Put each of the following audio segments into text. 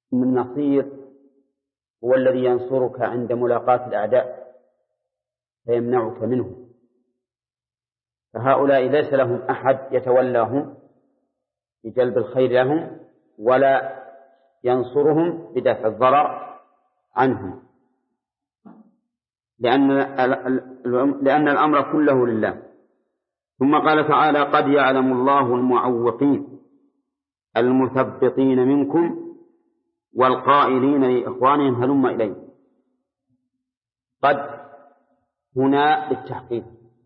النصير هو الذي ينصرك عند ملاقاة الأعداء فيمنعك منه، فهؤلاء ليس لهم أحد يتولاهم بجلب الخير لهم ولا ينصرهم بدفع الضرر عنهم، لأن الأمر كله لله. ثم قال تعالى: قد يعلم الله المعوقين المثبطين منكم والقائلين لإخوانهم هلم إليه. قد هنا للتحقيق،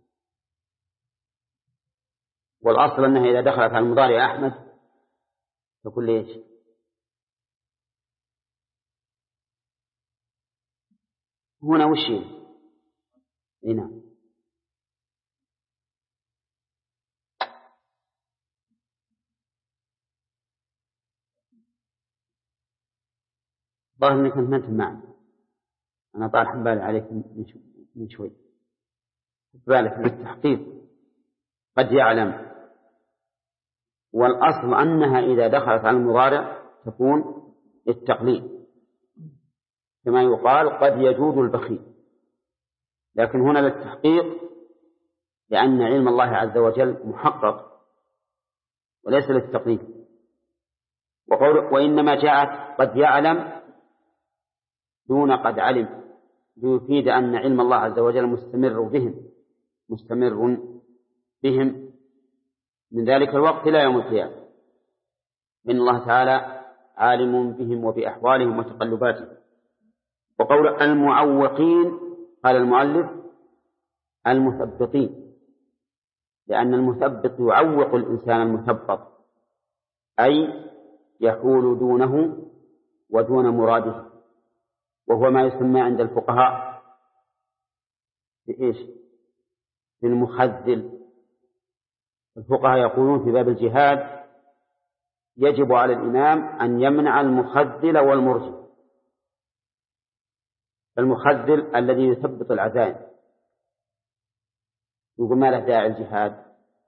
والأصل أنها إذا دخلت على المضارع أحمد تقول ليش؟ هنا وش هنا؟ ظاهر أنك ما أنت معي، أنا طارح بالي عليك من شوي، بالك بالتحقيق قد يعلم، والأصل أنها إذا دخلت على المضارع تكون للتقليل، كما يقال قد يجود البخيل، لكن هنا للتحقيق لأن علم الله عز وجل محقق وليس للتقليل. وإنما جاءت قد يعلم دون قد علم ليفيد أن علم الله عز وجل مستمر بهم من ذلك الوقت إلى يوم القيامة، إن الله تعالى عالم بهم وبأحوالهم وتقلباتهم. وقول المعوقين قال المؤلف المثبطين، لأن المثبط يعوق الإنسان المثبط، أي يحول دونه ودون مراده، وهو ما يسمى عند الفقهاء بإيش؟ بالمخذل. الفقهاء يقولون في باب الجهاد يجب على الإمام أن يمنع المخذل والمرجئ. المخذل الذي يثبط العزائم يقول ما له داعي الجهاد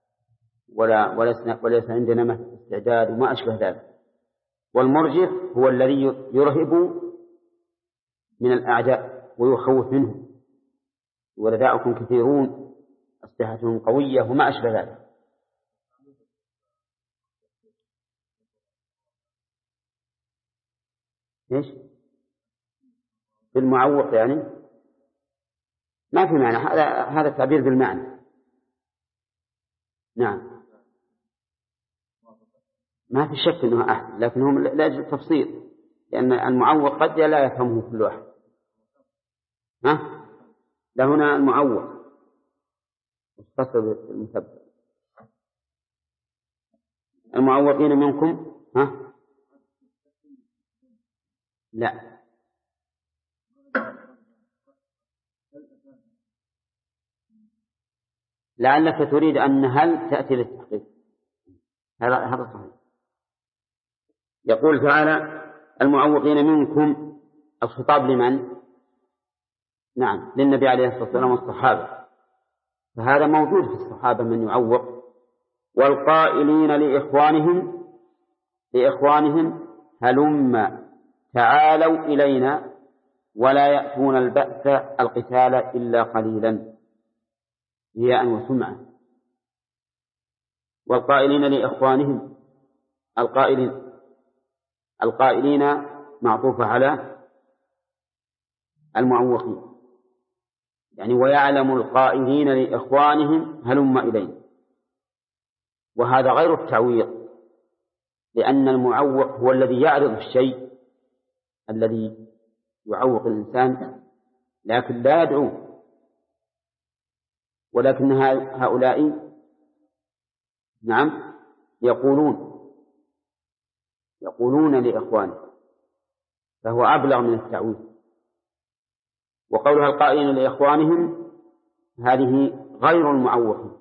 وليس عندنا مثل استعداد وما أشبه ذلك. والمرجئ هو الذي يرهب من الأعداء ويخوف منهم، ولداؤكم كثيرون أسلحتهم قوية وما أشبه ذلك. إيش؟ بالمعوق يعني ما في معنى، هذا التعبير بالمعنى. نعم ما في شك أنه أحد، لكنهم لا يجب التفصيل، لأن المعوق قد لا يفهمه كل واحد. لا هنا المعوق اختصر بالمثبت. المعوقين منكم لا لعلك تريد أن هل تأتي للتحقيق، هذا صحيح. يقول تعالى المعوقين منكم، الخطاب لمن؟ نعم للنبي عليه الصلاة والسلام والصحابة، فهذا موجود في الصحابة من يعوق. والقائلين لإخوانهم هلم تعالوا إلينا ولا يأتون البأس القتال إلا قليلا رياء وسمعة. والقائلين لإخوانهم، القائلين معطوفة على المعوقين، يعني ويعلم القائلين لإخوانهم هلم إلينا، وهذا غير التعويق، لأن المعوق هو الذي يعرض الشيء الذي يعوق الإنسان لكن لا يدعو. ولكن هؤلاء نعم يقولون لإخوانهم، فهو أبلغ من التعويض. وقولها القائلين لإخوانهم هذه غير المعوقين،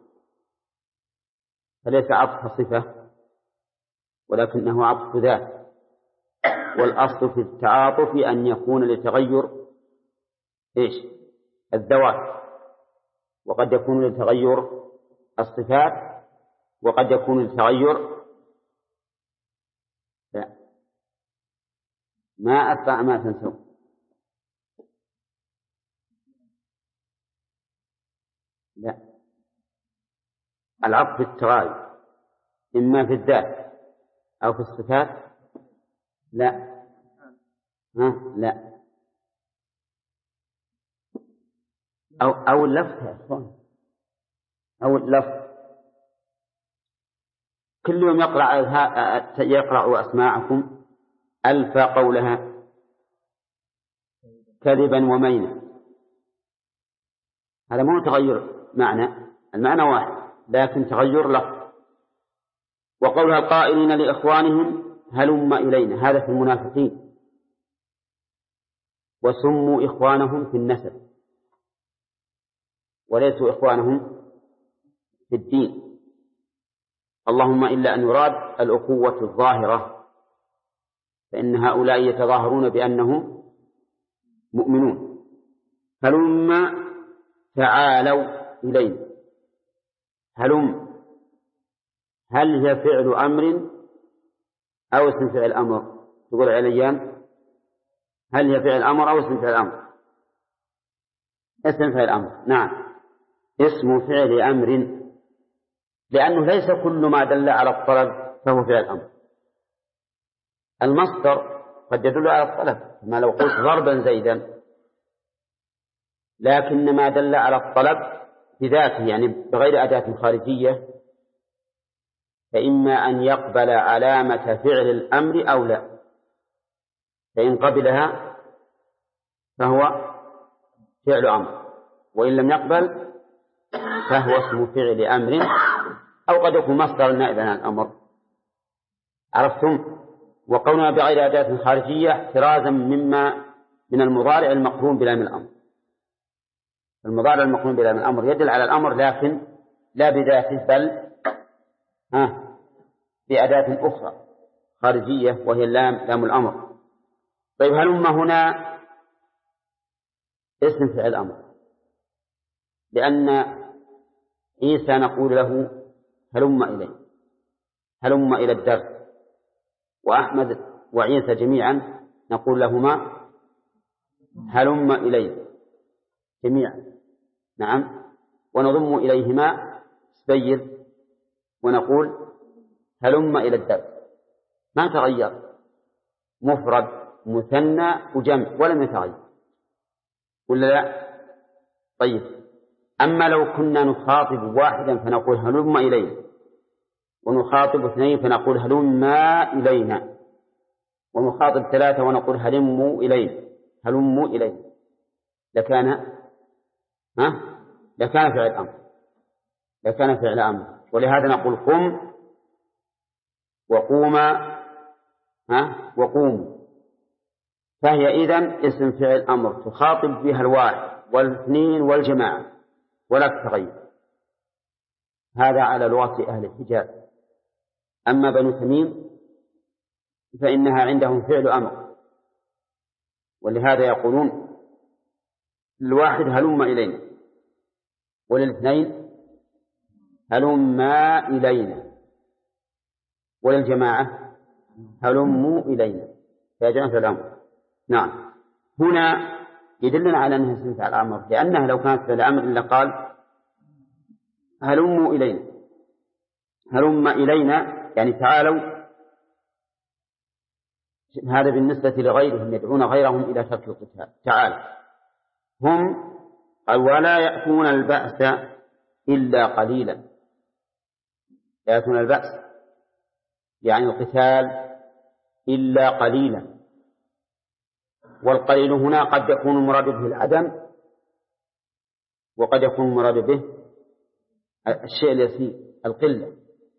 فليس عطف صفة ولكنه عطف ذات، والأصل في التعاطف أن يكون لتغير الذوات، وقد يكون لتغير الصفات، وقد يكون لتغير ما أسرع ما تنسون. لا، العطف بالتغاير إما في الذات أو في الصفات. لا، لا، أو اللفظ، أو اللفظ. كل يوم يقرأ أسماعكم ألف قولها كذبا ومينا. هذا مو تغير معنى، المعنى واحد لكن تغير لفظ. وقولها القائلين لإخوانهم هلم إلينا، هذا في المنافقين، وسموا إخوانهم في النسب وليسوا إخوانهم في الدين، اللهم إلا أن يراد الأخوة الظاهرة، فإن هؤلاء يتظاهرون بأنهم مؤمنون. هلم تعالوا إلينا. هلم هل هي فعل أمر أو اسم فعل أمر؟ تقول عليان هل هي فعل أمر أو اسم فعل أمر؟ اسم فعل أمر، نعم اسم فعل أمر، لأنه ليس كل ما دل على الطلب فهو فعل أمر. المصدر قد يدل على الطلب، ما لو قلت ضربا زيدا، لكن ما دل على الطلب بذاته يعني بغير أداة خارجية فإما أن يقبل علامة فعل الأمر أو لا، فإن قبلها فهو فعل أمر، وإن لم يقبل فهو اسم فعل أمر، أو قد يكون مصدر نائبا عن الأمر. عرفتم؟ وقولنا بغير أداة خارجية احترازا من المضارع المقرون بلام الأمر. المضارع المقرون بلام الأمر يدل على الأمر لكن لا بذاته بل بأداة أخرى خارجية وهي لام الأمر. طيب هلم هنا اسم فعل أمر، لأن عيسى نقول له هلم إليه، هلم إلى الدرس، وأحمد وعيسى جميعا نقول لهما هلم إليه جميعا، نعم، ونضم إليهما سبيل ونقول هلم إلى الدرس، ما تغير، مفرد مثنى وجمع ولم يتغير، ولا لا؟ طيب أما لو كنا نخاطب واحدا فنقول هلم إليه، ونخاطب اثنين فنقول هلما إلينا، ونخاطب ثلاثة ونقول هلموا إليه، هلموا إليه، لكان فعل أمر، لكان فعل أمر. ولهذا نقول قم وقوما وقوموا، فهي إذن اسم فعل أمر تخاطب بها الواحد والاثنين والجماعة ولا تتغير. هذا على لغة أهل الحجاز. أما بنو تميم فإنها عندهم فعل أمر، ولهذا يقولون الواحد هلم إلينا، وللاثنين هلما إلينا، وللجماعة هلموا إلينا، فيجعل فعل أمر. نعم، هنا يدلنا على أنها اسم فعل أمر، لأنها لو كانت فعل أمر لقال هلموا إلينا، هلم إلينا يعني تعالوا. هذا بالنسبة لغيرهم يدعون غيرهم إلى ترك القتال. تعالوا هم ولا يأتون البأس إلا قليلا، لا يأتون البأس يعني القتال إلا قليلا، والقليل هنا قد يكون المراد به العدم، وقد يكون المراد به الشيء اليسير القلة،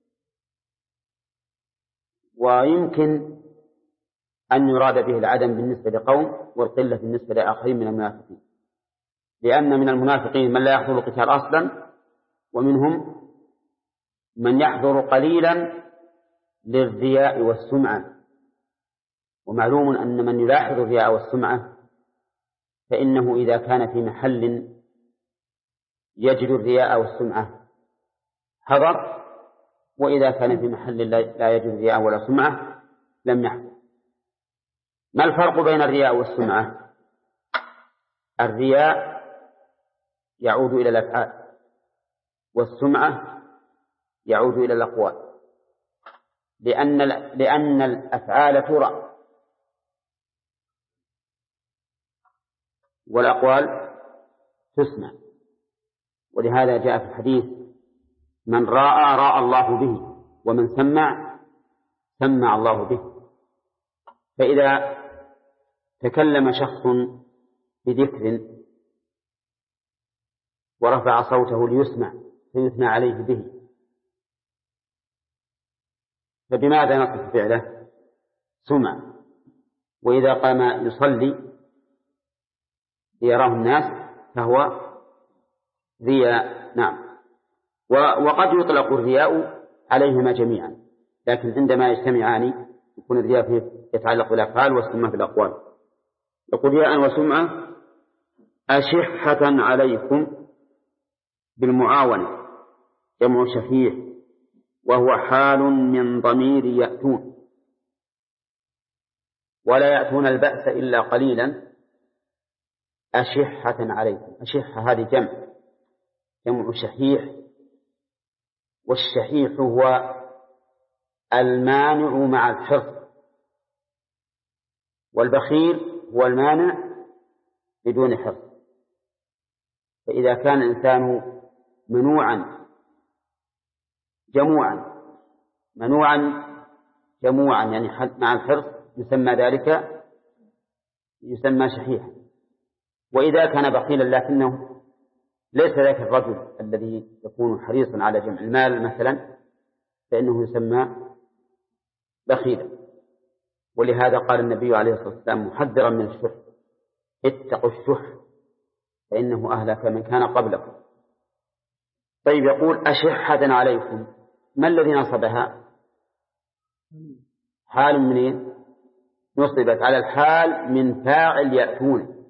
ويمكن أن يراد به العدم بالنسبة لقوم والقلة بالنسبة لآخرين من المنافقين، لأن من المنافقين من لا يحضر القتال أصلا، ومنهم من يحضر قليلا للرياء والسمعة. ومعلوم أن من يلاحظ الرياء والسمعة فإنه إذا كان في محل يجد الرياء والسمعة حضر، وإذا كان في محل لا يجد الرياء ولا سمعة لم يحضر. ما الفرق بين الرياء والسمعة؟ الرياء يعود إلى الأفعال، والسمعة يعود إلى الأقوال، لأن الأفعال ترى والأقوال تسمع. ولهذا جاء في الحديث: من راى الله به، ومن سمع الله به. فإذا تكلم شخص بذكر ورفع صوته ليسمع فيثنى عليه به، فبماذا نصف فعله؟ سمع. وإذا قام يصلي ليراه الناس فهو رياء. نعم. وقد يطلق الرياء عليهما جميعا، لكن عندما يجتمعان يكون الرياء فيه يتعلق بالأفعال والسمعة بالأقوال. يقول: رياء وسمعة أشحة عليكم بالمعاونة، جمع شفيع، وهو حال من ضمير يأتون، ولا يأتون البأس إلا قليلا. أشحة عليكم، أشحة هذه جمع شحيح، والشحيح هو المانع مع الحرص، والبخيل هو المانع بدون حرص. فإذا كان الإنسان منوعا جموعا يعني مع الحرص يسمى ذلك شحيحا. وإذا كان بخيلا لكنه ليس ذاك الرجل الذي يكون حريصا على جمع المال مثلا، فإنه يسمى بخيلا. ولهذا قال النبي عليه الصلاة والسلام محذرا من الشح: اتقوا الشح فإنه أهلك من كان قبلكم. طيب، يقول أشحة عليكم، ما الذي نصبها؟ حال منين؟ نصبت على الحال من فاعل يأتون،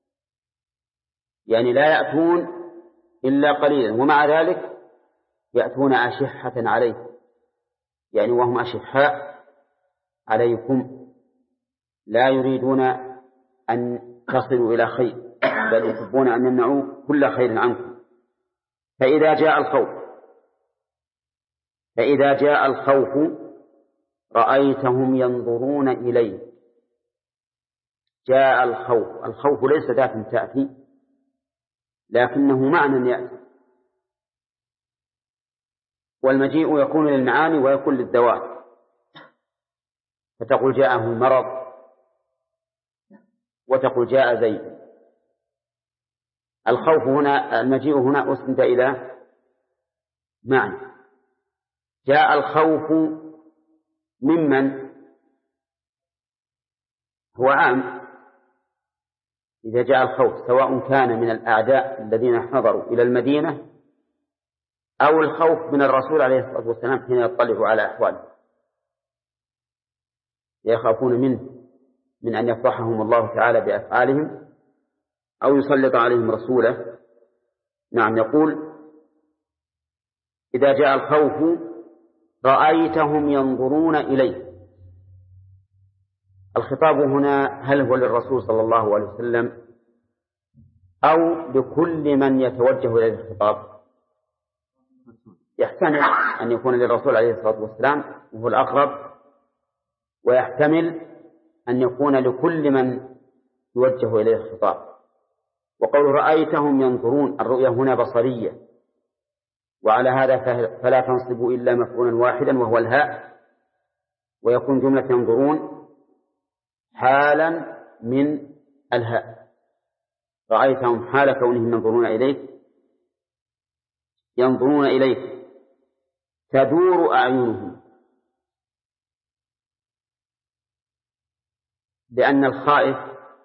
يعني لا يأتون إلا قليلا، ومع ذلك يأتون أشحة عليكم، يعني وهم أشحاء عليكم، لا يريدون أن تصلوا إلى خير، بل يحبون أن يمنعوا كل خير عنكم. فإذا جاء الخوف رأيتهم ينظرون إليه. جاء الخوف ليس ذات تأتي، لكنه معنى يأتي، والمجيء يكون للمعاني ويكون للذوات. فتقول جاءه المرض، وتقول جاء زيد. الخوف هنا، المجيء هنا أسند إلى معنى. جاء الخوف ممن هو عام. إذا جاء الخوف سواء كان من الأعداء الذين حضروا إلى المدينة أو الخوف من الرسول عليه الصلاة والسلام حين يطلع على أحواله، يخافون منه من أن يفضحهم الله تعالى بأفعالهم أو يسلط عليهم رسوله. نعم. يقول: إذا جاء الخوف رأيتهم ينظرون إليه. الخطاب هنا هل هو للرسول صلى الله عليه وسلم أو لكل من يتوجه إليه الخطاب؟ يحتمل أن يكون للرسول عليه الصلاة والسلام وهو الأقرب، ويحتمل أن يكون لكل من يوجه إليه الخطاب. وقول رأيتهم ينظرون، الرؤية هنا بصرية، وعلى هذا فلا تنصب إلا مفعولا واحدا وهو الهاء، ويكون جملة ينظرون حالا من الهاء. رأيتهم حال كونهم ينظرون إليك تدور أعينهم، لأن الخائف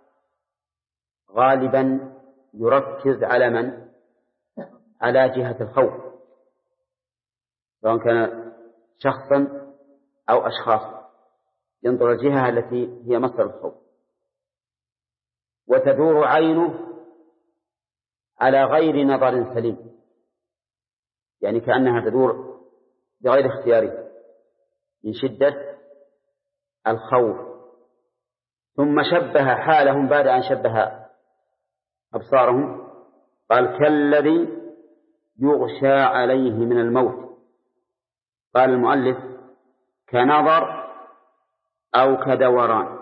غالبا يركز على من؟ على جهة الخوف، سواء كان شخصا أو أشخاص، ينظر الجهة التي هي مصدر الخوف. وتدور عينه على غير نظر سليم، يعني كأنها تدور بغير اختياره من شدة الخوف. ثم شبه حالهم بعد أن شبه أبصارهم قال كالذي يغشى عليه من الموت. قال المؤلف كنظر أو كدوران.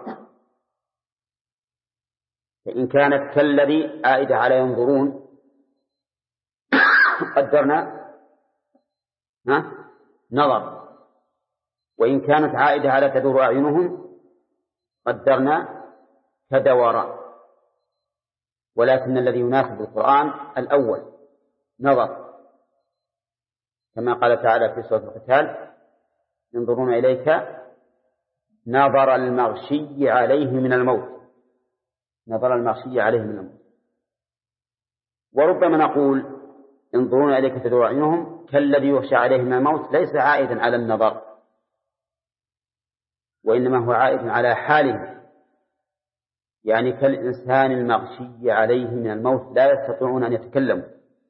فإن كانت كالذي عائدة على ينظرون قدرنا نظر، وإن كانت عائدة على تدور أعينهم قدرنا كدوران. ولكن الذي يناسب القرآن الأول نظر، كما قال تعالى في سورة القتال ينظرون إليك نظر المغشي عليه من الموت. نظر المغشي عليه من الموت. وربما نقول ينظرون إليك تدور أعينهم كالذي يغشى عليه من الموت ليس عائدا على النظر، وإنما هو عائد على حاله، يعني كالإنسان المغشي عليه من الموت لا يستطيعون أن يتكلموا.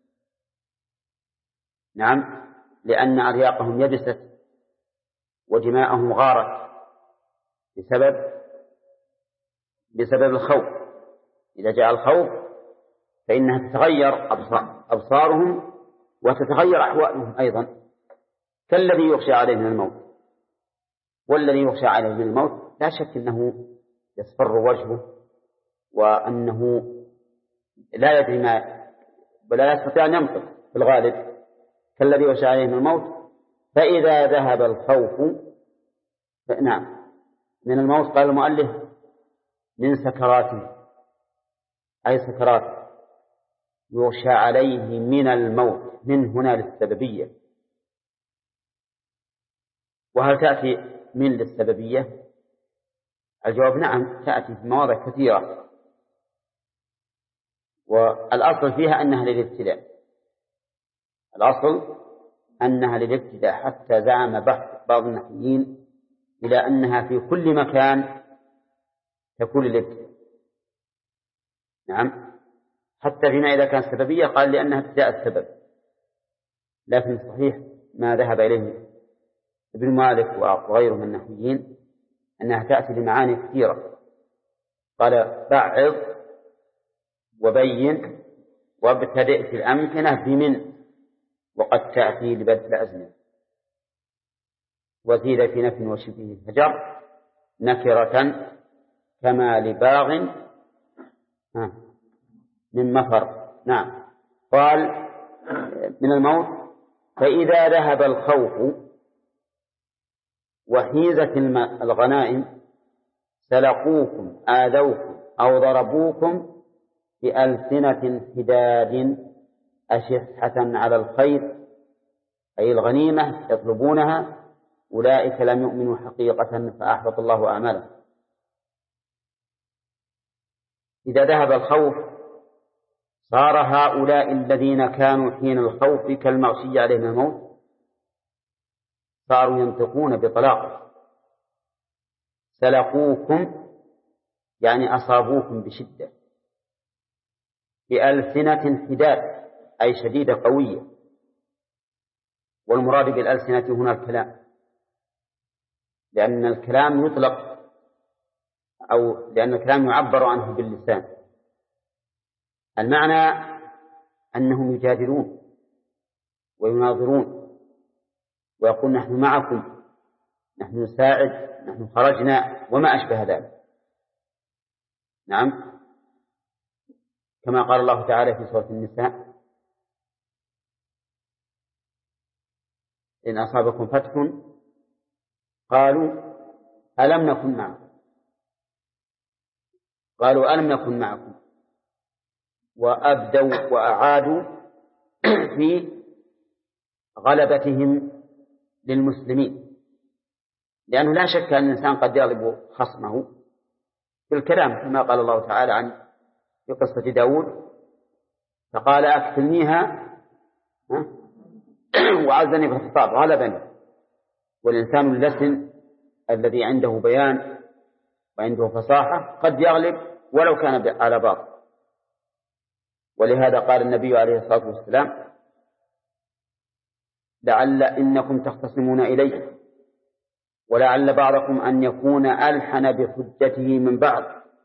نعم، لأن أرياقهم يبست ودماءهم غارت بسبب الخوف. إذا جاء الخوف فإنها تتغير أبصارهم وتتغير أحوالهم أيضا، كالذي يغشى عليه من الموت. والذي يغشى عليه من الموت لا شك أنه يصفر وجهه وأنه لا يدري ما ولا يستطيع أن ينطق في الغالب، كالذي يغشى عليه من الموت. فإذا ذهب الخوف نعم من الموت قال المؤلف من سكراته، أي سكرات يغشى عليه من الموت، من هنا للسببية. وهل تأتي من للسببية؟ الجواب نعم، تأتي في مواضع كثيرة، والأصل فيها أنها للابتلاء. الأصل أنها للابتلاء، حتى زعم بعض النحويين إلى أنها في كل مكان تكون للابتلاء. نعم، حتى فيما إذا كان سببية قال لأنها ابتداء السبب. لكن الصحيح ما ذهب إليه ابن مالك وغيره من النحويين أنها تأتي لمعاني كثيرة. قال بعض وبين وابتدئ في الأمكنة بمن، وقد تأتي لبدء الأزمنة. وزيد في نفي وشبه فجر نكرة كما لباغ من مفر. نعم، قال من الموت. فإذا ذهب الخوف وحيزت الغنائم سلقوكم آذوكم أو ضربوكم بألسنة حداد أشحة على الخير، أي الغنيمة يطلبونها، أولئك لم يؤمنوا حقيقة فأحبط الله أعمالهم. إذا ذهب الخوف صار هؤلاء الذين كانوا حين الخوف كالمغشي عليه من الموت صاروا ينطقون بطلاقة. سلقوكم يعني أصابوكم بشدة، بألسنة حداد أي شديدة قوية. والمراد بالألسنة هنا الكلام، لأن الكلام يطلق أو لأن الكلام يعبر عنه باللسان. المعنى أنهم يجادلون ويناظرون ويقول نحن معكم، نحن نساعد، نحن خرجنا، وما أشبه ذلك. نعم، كما قال الله تعالى في سورة النساء إن أصابكم فتح قالوا ألم نكن معكم، قالوا ألم نكن معكم، وأبدوا وأعادوا في غلبتهم للمسلمين، لأنه لا شك أن الإنسان قد يغلب خصمه بالكلام، كما قال الله تعالى عن في قصة داود فقال أكفلنيها وعزني في الخطاب غلبني. والإنسان اللسن الذي عنده بيان وعنده فصاحة قد يغلب ولو كان على باطل. ولهذا قال النبي عليه الصلاة والسلام لعل إنكم تختصمون إلي ولعل بعضكم أن يكون ألحن بحجته من بعض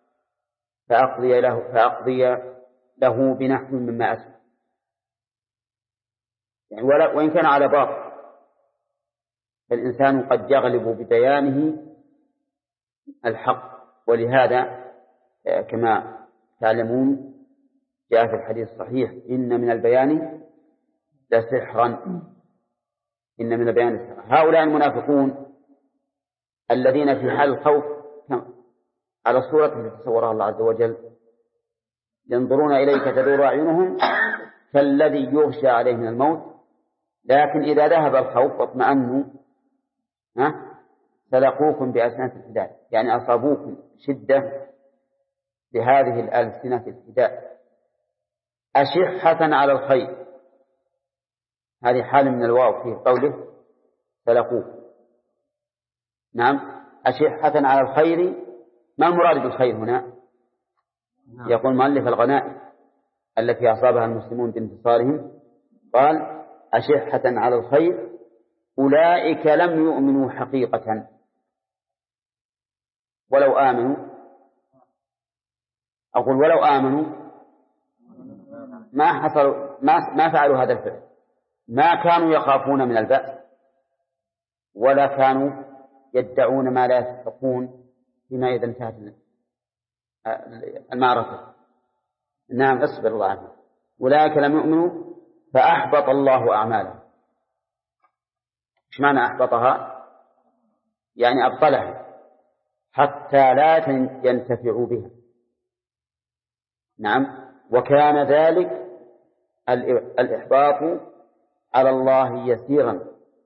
فأقضي له بنحو مما أسمع، يعني وإن كان على باطل فالإنسان قد يغلب ببيانه الحق. ولهذا كما تعلمون جاء في الحديث الصحيح إن من البيان لسحرا، إن من البيان لسحرا. هؤلاء المنافقون الذين في حال الخوف على الصورة التي تصورها الله عز وجل ينظرون إليك تدور أعينهم كالذي يغشى عليه من الموت، لكن إذا ذهب الخوف واطمأنوا سلقوكم بألسنة الحداد، يعني أصابوكم شدة بهذه الألسنة الحداد. أشحة على الخير، هذه حال من الواو في قوله سلقوكم. نعم، أشحة على الخير، ما المراد بالخير هنا؟ يقول مؤلف الغنائم التي أصابها المسلمون بانتصارهم، قال أشحة على الخير أولئك لم يؤمنوا حقيقة ولو آمنوا، أقول ولو آمنوا ما حصلوا ما فعلوا هذا الفعل، ما كانوا يخافون من البأس ولا كانوا يدعون ما لا يستحقون فيما إذا انتهت المعركة. نعم، اصبر الله عنه. أولئك لم يؤمنوا فأحبط الله أعمالهم. إيش معنى أحبطها؟ يعني أبطلها حتى لا ينتفعوا بها. نعم، وكان ذلك الإحباط على الله يسيرا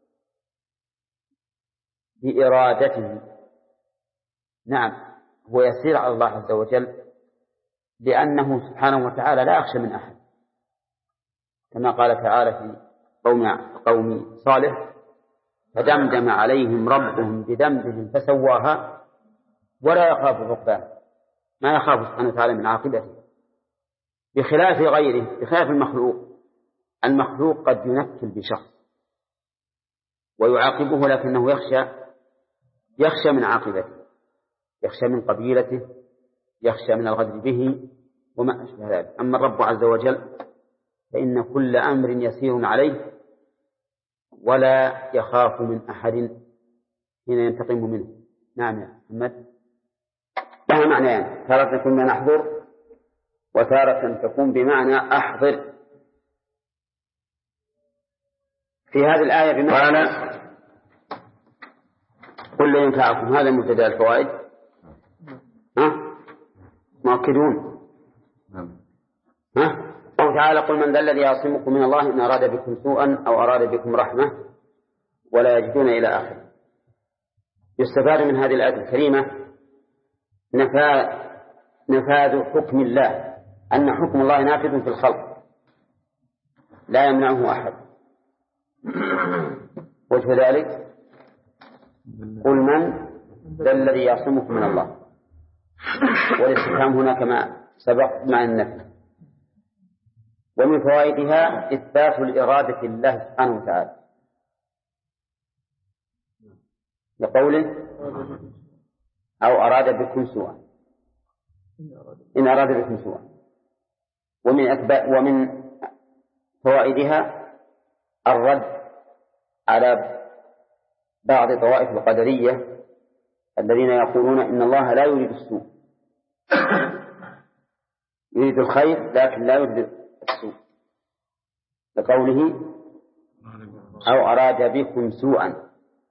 بإرادته. نعم، هو يسير على الله عز وجل لأنه سبحانه وتعالى لا يخشى من أحد، كما قال تعالى في قوم صالح فدمدم عليهم ربهم بذنبهم فسواها ولا يخاف عقباها، ما يخاف سبحانه وتعالى من عاقبته، بخلاف غيره، بخلاف المخلوق قد ينكل بشخص ويعاقبه لكنه يخشى من عاقبته، يخشى من قبيلته، يخشى من الغدر به وما أشبه ذلك. أما الرب عز وجل فإن كل أمر يسير عليه ولا يخاف من أحد حين ينتقم منه. نعم يا محمد. لها معنيان، تارة تكون بمعنى أحضر وتارة تكون بمعنى أحضر. في هذه الآية بمعنى قل لا ينفعكم، هذا مبتدأ الفوائد. مؤكدون. قال تعالى قل من ذا الذي يعصمكم من الله إن أراد بكم سوءا أو أراد بكم رحمة ولا يجدون إلى آخره. يستفاد من هذه الآية الكريمة نفاذ حكم الله، أن حكم الله نافذ في الخلق لا يمنعه أحد. وجه ذلك قل من ذا الذي يعصمكم من الله، والاستفهام هنا كما سبق مع النفي. ومن فوائدها إثبات الإرادة لله سبحانه وتعالى لقوله أو أراد بكم سوءا، إن أراد بكم سوءا. ومن فوائدها الرد على بعض طوائف القدرية الذين يقولون إن الله لا يريد السوء، يريد الخير لكن لا يريد السوء، لقوله أو أراد بكم سوءا.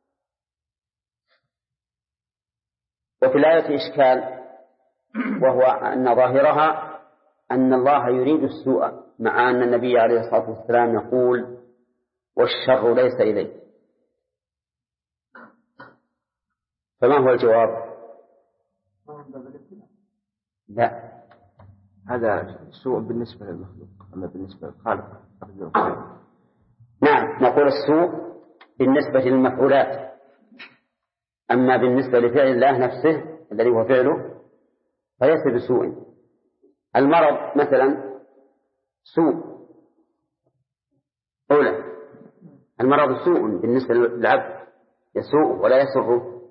وفي الآية إشكال، وهو أن ظاهرها أن الله يريد السوء، مع أن النبي عليه الصلاة والسلام يقول والشر ليس إليه. فما هو الجواب؟ لا، هذا سوء بالنسبة للمخلوق، أما بالنسبة للخالق. نعم، نقول السوء بالنسبة للمفعولات، أما بالنسبة لفعل الله نفسه الذي هو فعله فليس بسوء. المرض مثلا سوء أولا، المرض سوء بالنسبة للعبد، يسوء ولا يسره.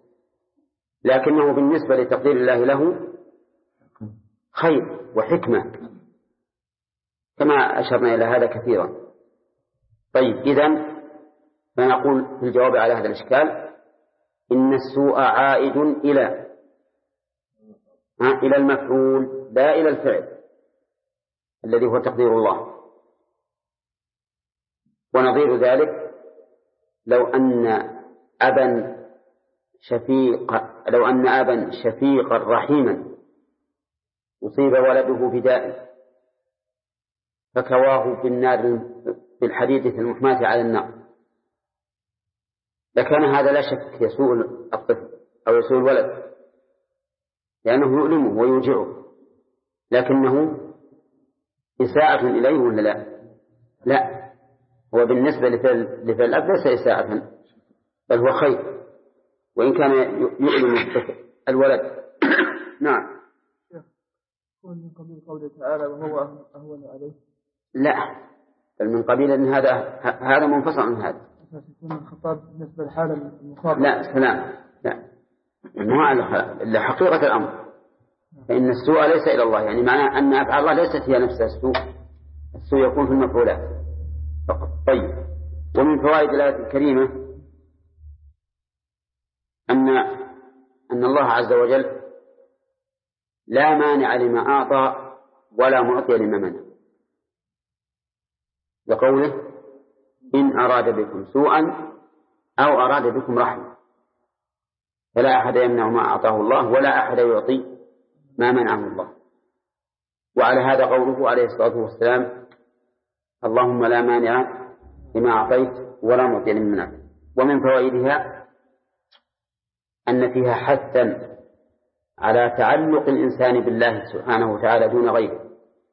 لكنه بالنسبة لتقدير الله له خير وحكمة، كما أشرنا إلى هذا كثيرا. طيب، إذن فنقول في الجواب على هذا الإشكال إن السوء عائد إلى المفعول لا إلى الفعل الذي هو تقدير الله. ونظير ذلك لو أن أبا شفيقا رحيما أصيب ولده بداء فكواه بالنار بالحديدة المحماة على النار، لكان هذا لا شك يسوء الطفل أو يسوء الولد لأنه يؤلمه ويوجعه، لكنه إساءة إليه ولا لا؟ لا، هو بالنسبة لفعل الأب ليس إساءة بل هو خير، وإن كان يؤلم الولد. نعم. من قبيل قوله تعالى وهو أهون عليه. لا، بل من قبيل أن هذا منفصل عن هذا. يكون الخطاب بالنسبة للحالة المخاطبة. لا سلام، لا، إلا حقيقة الأمر، فإن السوء ليس إلى الله، يعني معناه أن أفعال الله ليست هي نفسها السوء يكون في المفعولات فقط. طيب، ومن فوائد الآية الكريمة أن الله عز وجل لا مانع لما أعطى ولا معطي لما منع، لقوله إن أراد بكم سوءا أو أراد بكم رحمة، فلا أحد يمنع ما أعطاه الله ولا أحد يعطي ما منعه الله. وعلى هذا قوله عليه الصلاة والسلام اللهم لا مانع لما أعطيت ولا معطي لما منعت. ومن فوائدها أن فيها حثا على تعلق الإنسان بالله سبحانه وتعالى دون غيره،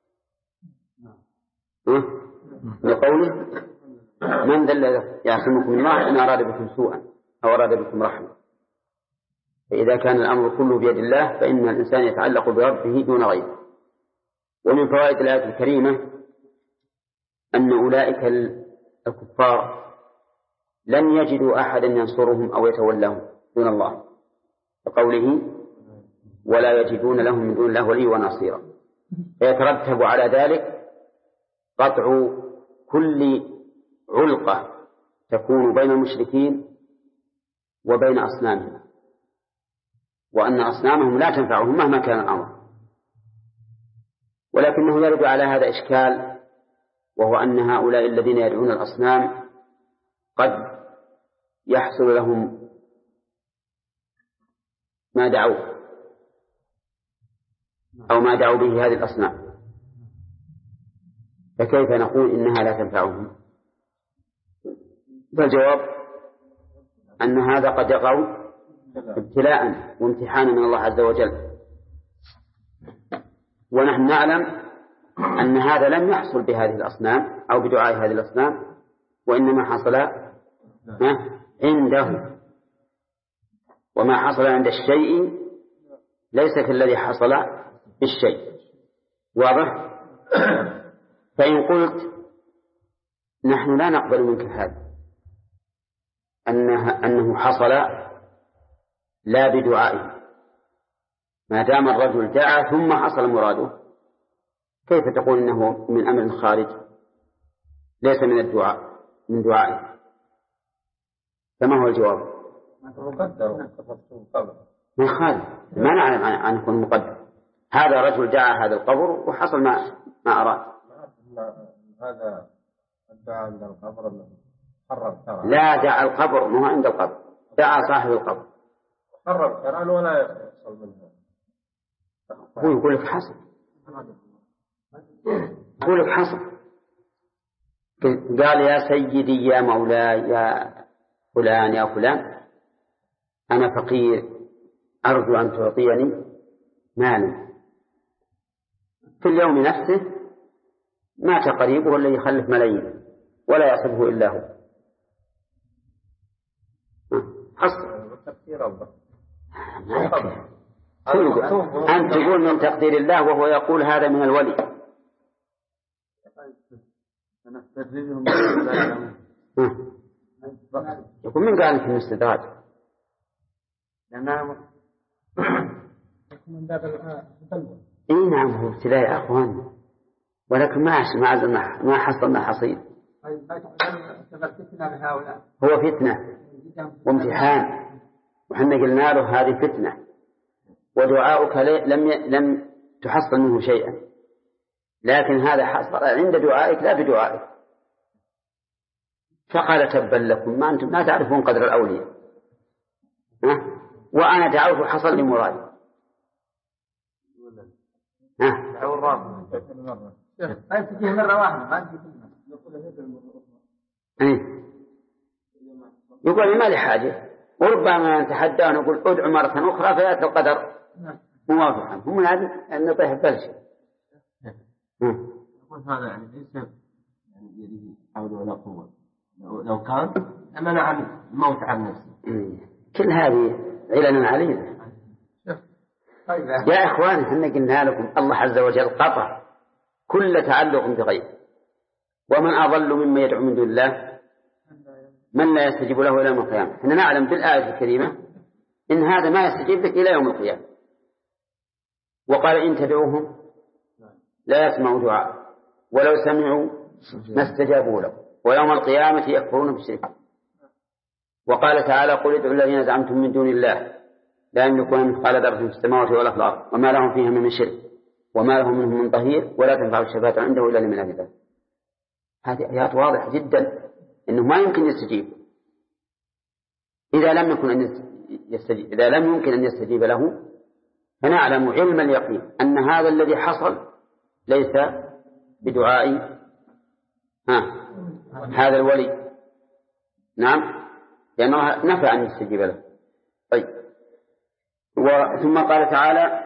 لقوله من ذا الذي يعصمكم من الله إن أراد بكم سوءا أو أراد بكم رحمة. فإذا كان الأمر كله بيد الله فإن الإنسان يتعلق بربه دون غيره. ومن فوائد الآية الكريمة أن أولئك الكفار لن يجدوا أحدا ينصرهم أو يتولهم دون الله، بقوله ولا يجدون لهم من دون الله ولي ونصيرا. فيترتب على ذلك قطع كل علقة تكون بين المشركين وبين أصنامهم، وأن أصنامهم لا تنفعهم مهما كان الأمر. ولكنه يرد على هذا إشكال، وهو أن هؤلاء الذين يدعون الأصنام قد يحصل لهم ما دعوه أو ما دعوا به هذه الأصنام، فكيف نقول إنها لا تنفعهم؟ فالجواب أن هذا قد يقع ابتلاء وامتحانا من الله عز وجل، ونحن نعلم أن هذا لم يحصل بهذه الأصنام أو بدعاء هذه الأصنام، وإنما حصل عنده، وما حصل عند الشيء ليس كالذي حصل بالشيء. واضح؟ فإن قلت نحن لا نقبل منك هذا أنه حصل لا بدعائه، ما دام الرجل دعا ثم حصل مراده، كيف تقول إنه من أمر خارج ليس من الدعاء من دعائه؟ فما هو الجواب؟ ما خالف، ما نعلم أن يكون مقدر. هذا رجل دعا هذا القبر وحصل ما أراد. هذا الدعاء عند القبر حرم، لا دعا القبر مو عند القبر، دعا صاحب القبر حرم شرعا ولا يحصل منها. هو يقول لك حصل، يقول لك حصل، قال يا سيدي يا مولاي يا فلان يا فلان أنا فقير أرجو أن تعطيني مالا. في اليوم نفسه مات قريبه الذي يخلف ملايين ولا يصبه إلا هو. حصل. أنت تقول من تقدير الله وهو يقول هذا من الولي. يقول من قال في الاستدراج؟ من باب البلوى. اي نعم، هو ابتلاء يا اخوان، ولكن ما حصلنا حصيل. هو فتنة وامتحان، وحنا قلنا له هذه فتنة، ودعاؤك لم تحصل منه شيئا، لكن هذا حصل عند دعائك لا بدعائك. فقال تبا لكم ما أنتم لا تعرفون قدر الأولياء، وأنا دعوت حصل لي مرادي. تجيه مرة واحدة ما يقول ما لي حاجة، وربما نتحدى ونقول ادعو مرة أخرى فيأتي القدر موافقا. هم أن نطيح بلش. يقول هذا يعني ليس يعني بيده حول ولا قوة، لو كان منع عن الموت عن نفسه. كل هذه علل علينا يا إخوان. احنا قلنا لكم الله عز وجل قطع كل تعلق بغيره، ومن أضل مما يدعو من دون الله من لا يستجيب له إلى يوم القيامة. احنا نعلم بالآية الكريمة إن هذا ما يستجيب لك إلى يوم القيامة. وقال إن تدعوهم لا يسمعوا دعاء ولو سمعوا ما استجابوا له ويوم القيامة يكفرون بالشرك. وقال تعالى قل ادعوا الذين زعمتم من دون الله لا يملكون مثقال ذرة في السماوات ولا في الأرض وما لهم فيها من شرك وما لهم منهم من ظهير ولا تنفع الشفاعة عنده إلا لمن أذن له. هذه آيات واضحة جدا إنه ما يمكن يستجيب. إذا لم يمكن أن يستجيب له فنعلم علم اليقين أن هذا الذي حصل ليس بدعاء هذا الولي. نعم، لأنه نفى أن يستجيب له. طيب، ثم قال تعالى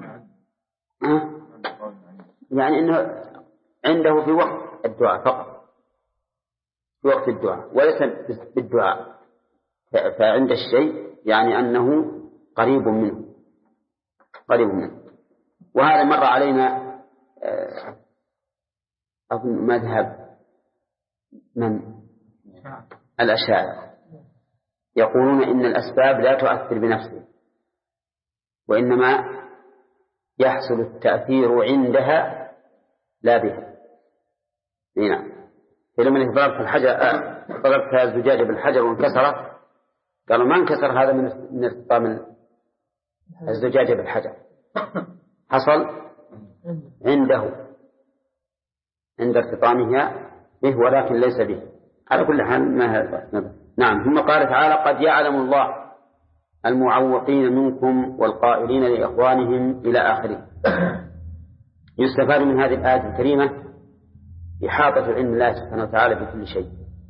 يعني أنه عنده في وقت الدعاء فقط، في وقت الدعاء وليس بالدعاء. فعند الشيء يعني أنه قريب منه. وهذا مر علينا أظن مذهب من الأشاعرة، يقولون إن الأسباب لا تؤثر بنفسها وإنما يحصل التأثير عندها لا بها. نعم، فلما ضربت الزجاجة بالحجر وانكسرت قالوا ما انكسر هذا من ارتطام الزجاجة بالحجر، حصل عنده عند ارتطامها به ولكن ليس به. على كل حال ما هذا. نعم. ثم قال تعالى قد يعلم الله المعوقين منكم والقائلين لإخوانهم إلى آخره. يستفاد من هذه الآية الكريمة إحاطة علم الله سبحانه وتعالى بكل شيء،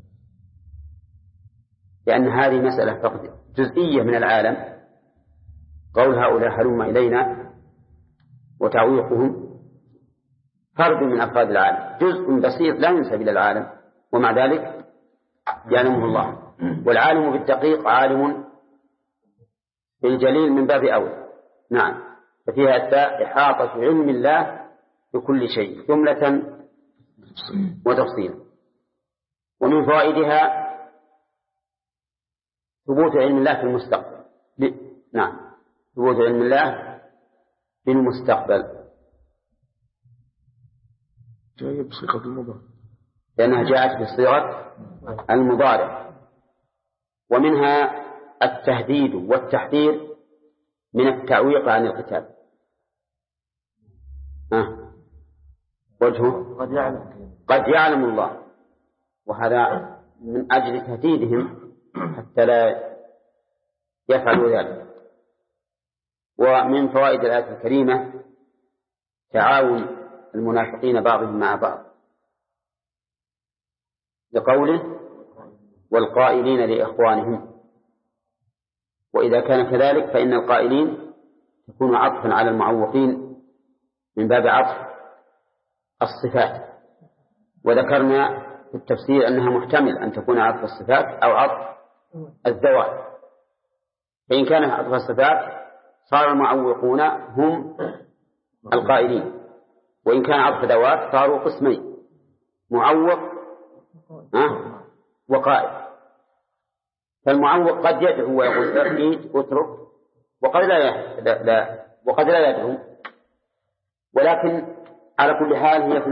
لأن هذه مسألة فقط جزئية من العالم. قول هؤلاء هلم إلينا وتعويقهم فرد من أفراد العالم، جزء بسيط لا ينسب إلى العالم، ومع ذلك يعلمه الله. والعالم بالدقيق عالم بالجليل من باب أول. نعم، ففيها إحاطة علم الله بكل شيء جملة وتفصيلا. ومن فوائدها ثبوت علم الله في المستقبل. نعم، ثبوت علم الله في المستقبل جاءت بصيغة المضارع، لأنها جاءت بصيغة المضارع. ومنها التهديد والتحذير من التعويق عن القتال. وجهه قد يعلم الله، وهذا من أجل تهديدهم حتى لا يفعلوا ذلك. ومن فوائد الآية الكريمة تعاون المنافقين بعضهم مع بعض لقوله والقائلين لإخوانهم. وإذا كان كذلك فإن القائلين تكون عطفا على المعوقين من باب عطف الصفات، وذكرنا في التفسير أنها محتمل أن تكون عطف الصفات أو عطف الذوات. فإن كان عطف الصفات صار المعوقون هم القائلين، وإن كان عطف ذوات صاروا قسمين، معوق وقائل. فالمعوق قد يدعو ويقول اترك وقد لا يدعو، ولكن على كل حال هي في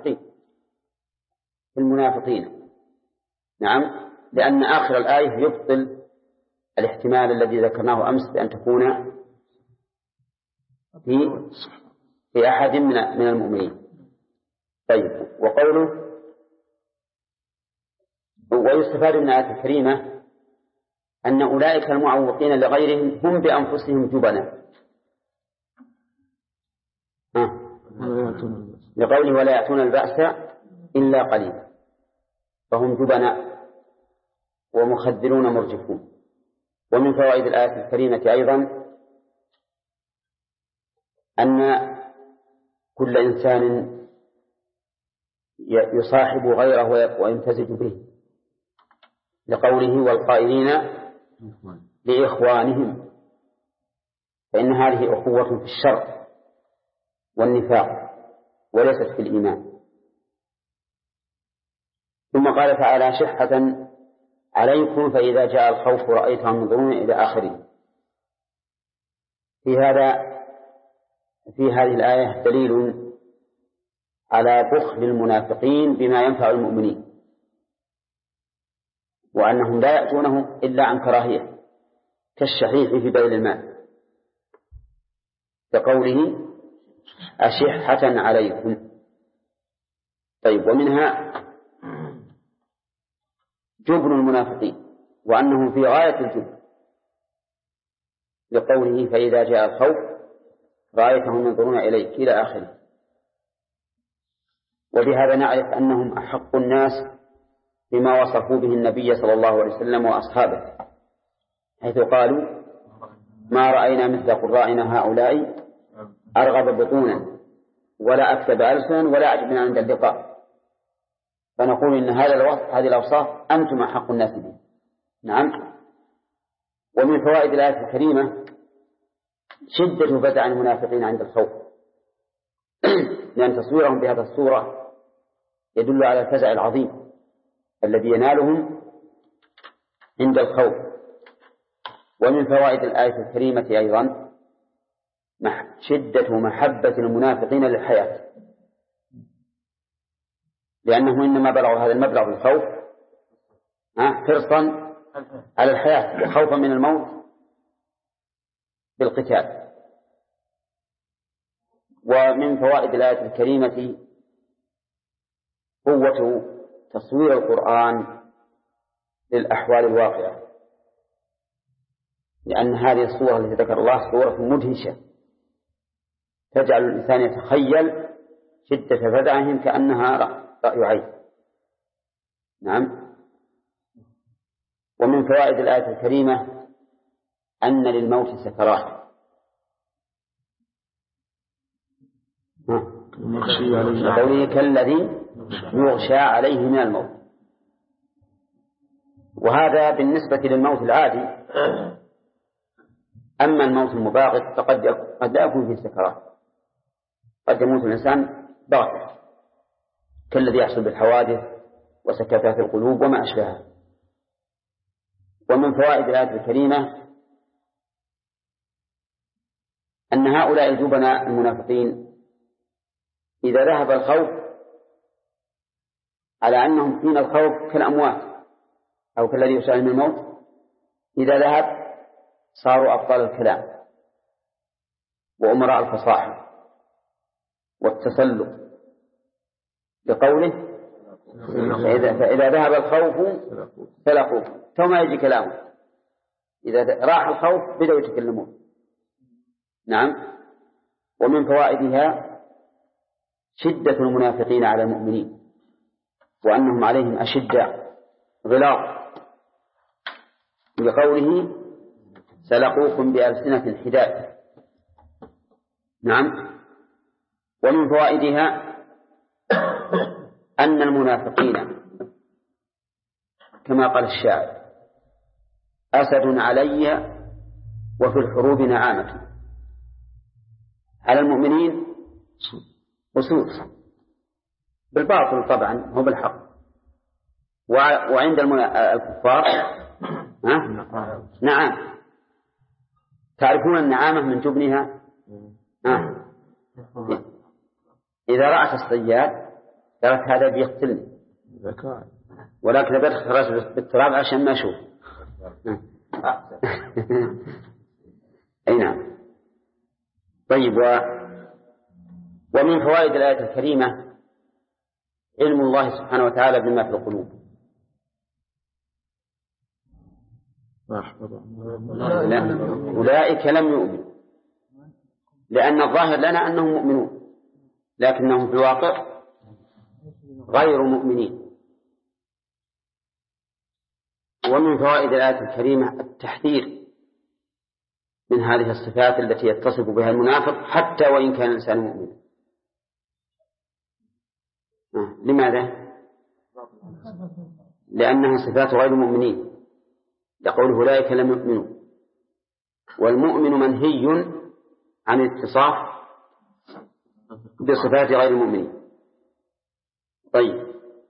المنافقين. نعم، لأن آخر الآية يبطل الاحتمال الذي ذكرناه أمس بأن تكون في أحد من المؤمنين. طيب، وقوله ويستفاد من الآية الكريمة أن أولئك المعوقين لغيرهم هم بأنفسهم جبناء، لقوله ولا يأتون البأس إلا قليلا، فهم جبناء ومخذلون مرجفون. ومن فوائد الآية الكريمة أيضا أن كل إنسان يصاحب غيره ويمتزج به، لقوله والقائلين لإخوانهم، فإن هذه أخوة في الشر والنفاق وليست في الإيمان. ثم قال تعالى شحة عليكم فإذا جاء الخوف رأيتهم ينظرون إلى آخره. في هذه الآية دليل على بخل المنافقين بما ينفع المؤمنين، وأنهم لا يأتونه إلا عن كراهية كالشحيح في بذل المال، كقوله أشحة عليكم. طيب، ومنها جبن المنافقين وأنهم في غاية الجبن، لقوله فإذا جاء الخوف رأيتهم ينظرون إليك إلى آخره. وبهذا نعرف أنهم أحق الناس بما وصفوا به النبي صلى الله عليه وسلم وأصحابه، حيث قالوا ما رأينا مثل قرائنا هؤلاء أرغب بطونا ولا أكتب ألسنا ولا أجبنا عند اللقاء، فنقول إن هذه الأوصاف أنتم أحق الناس به. نعم. ومن فوائد الآية الكريمة شدة فزع المنافقين عند الخوف، لأن تصويرهم بهذا الصورة يدل على الفزع العظيم الذي ينالهم عند الخوف. ومن فوائد الآية الكريمة أيضا شدة محبة المنافقين للحياة، لأنهم إنما بلغوا هذا المبلغ بالخوف حرصا على الحياة وخوفا من الموت بالقتال. ومن فوائد الآية الكريمة قوة تصوير القرآن للأحوال الواقعة، لأن هذه الصورة التي ذكر الله صورة مدهشة تجعل الإنسان يتخيل شدة فزعهم كأنها رأي عين. نعم. ومن فوائد الآية الكريمة أن للموت سكرات، قوله كالذي يغشى عليه من الموت. وهذا بالنسبة للموت العادي. أما الموت المباغت فقد لا يكون فيه سكرات، قد يموت الإنسان بغتة كالذي يحصل بالحوادث وسكتات القلوب وما أشبهها. ومن فوائد الآية الكريمة أن هؤلاء الجبناء المنافقين إذا ذهب الخوف على أنهم حين الخوف كالأموات أو كالذي يسأل من الموت، إذا ذهب صاروا أبطال الكلام وأمراء الفصاحة والتسلط، لقوله فإذا ذهب الخوف سلقوه، ثم يجي كلامه، إذا راح الخوف بدأوا يتكلمون. نعم. ومن فوائدها شدة المنافقين على المؤمنين وأنهم عليهم أشداء غلاظ، لقوله سلقوكم بألسنة حداد. نعم. ومن فوائدها أن المنافقين كما قال الشاعر أسد علي وفي الحروب نعامة. على المؤمنين أسود بالباطل طبعا هو بالحق، وعند الكفار نعم. تعرفون النعامة من جبنها إذا رأت الصياد قالت هذا بيقتلني، ولكن بدخل بالتراب عشان ما أشوف. أي نعم. طيب، ومن فوائد الآية الكريمة علم الله سبحانه وتعالى بما في القلوب. أولئك لم يؤمنوا، لأن الظاهر لنا أنهم مؤمنون لكنهم في الواقع غير مؤمنين. ومن فوائد الآية الكريمة التحذير من هذه الصفات التي يتصف بها المنافق حتى وإن كان الإنسان مؤمنا. لماذا؟ لأنها صفات غير المؤمنين، لقوله أولئك لم يؤمنوا، والمؤمن منهي عن الاتصاف بصفات غير المؤمنين. طيب،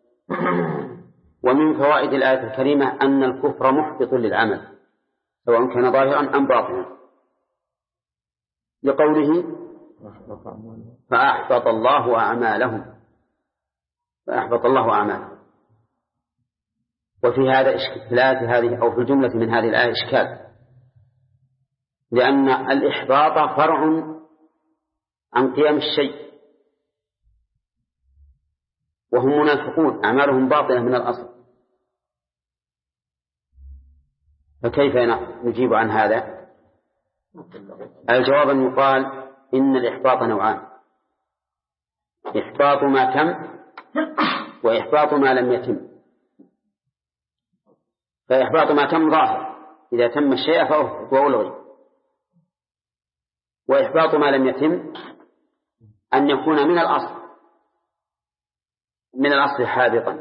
ومن فوائد الآية الكريمة أن الكفر محبط للعمل سواء كان ظاهرا أم باطنا، لقوله فأحبط الله أعمالهم. فأحبط الله أعمالهم. وفي هذا إشكالات هذه أو في الجملة من هذه الآية إشكال، لأن الإحباط فرع عن قيام الشيء، وهم منافقون أعمالهم باطلة من الأصل، فكيف نجيب عن هذا؟ الجواب أن يقال إن الإحباط نوعان: إحباط ما تم وإحباط ما لم يتم. فإحباط ما تم ظاهر، إذا تم الشيء فهو ألغي، وإحباط ما لم يتم أن يكون من الأصل حابطا.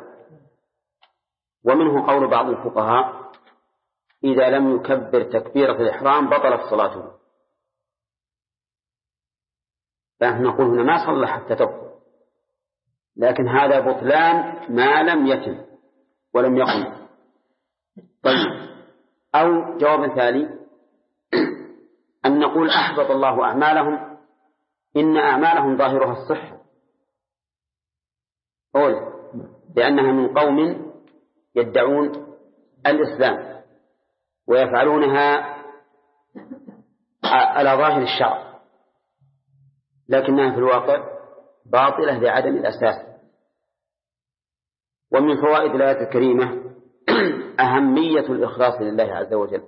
ومنه قول بعض الفقهاء إذا لم يكبر تكبيرة الإحرام بطلت صلاته، فنحن نقول هنا ما صلى حتى تبطل، لكن هذا بطلان ما لم يتم ولم يقم. طيب، أو جواب ثاني أن نقول أحبط الله أعمالهم إن أعمالهم ظاهرها الصحة، لأنها من قوم يدعون الإسلام ويفعلونها على ظاهر الشرع، لكنها في الواقع باطلة لعدم الأساس. ومن فوائد الآية الكريمة أهمية الإخلاص لله عز وجل،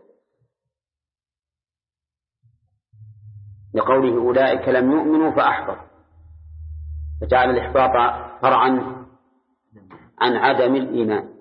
لقوله أولئك لم يؤمنوا فأحبط، فجعل الإحباط فرعا عن عدم الإيمان.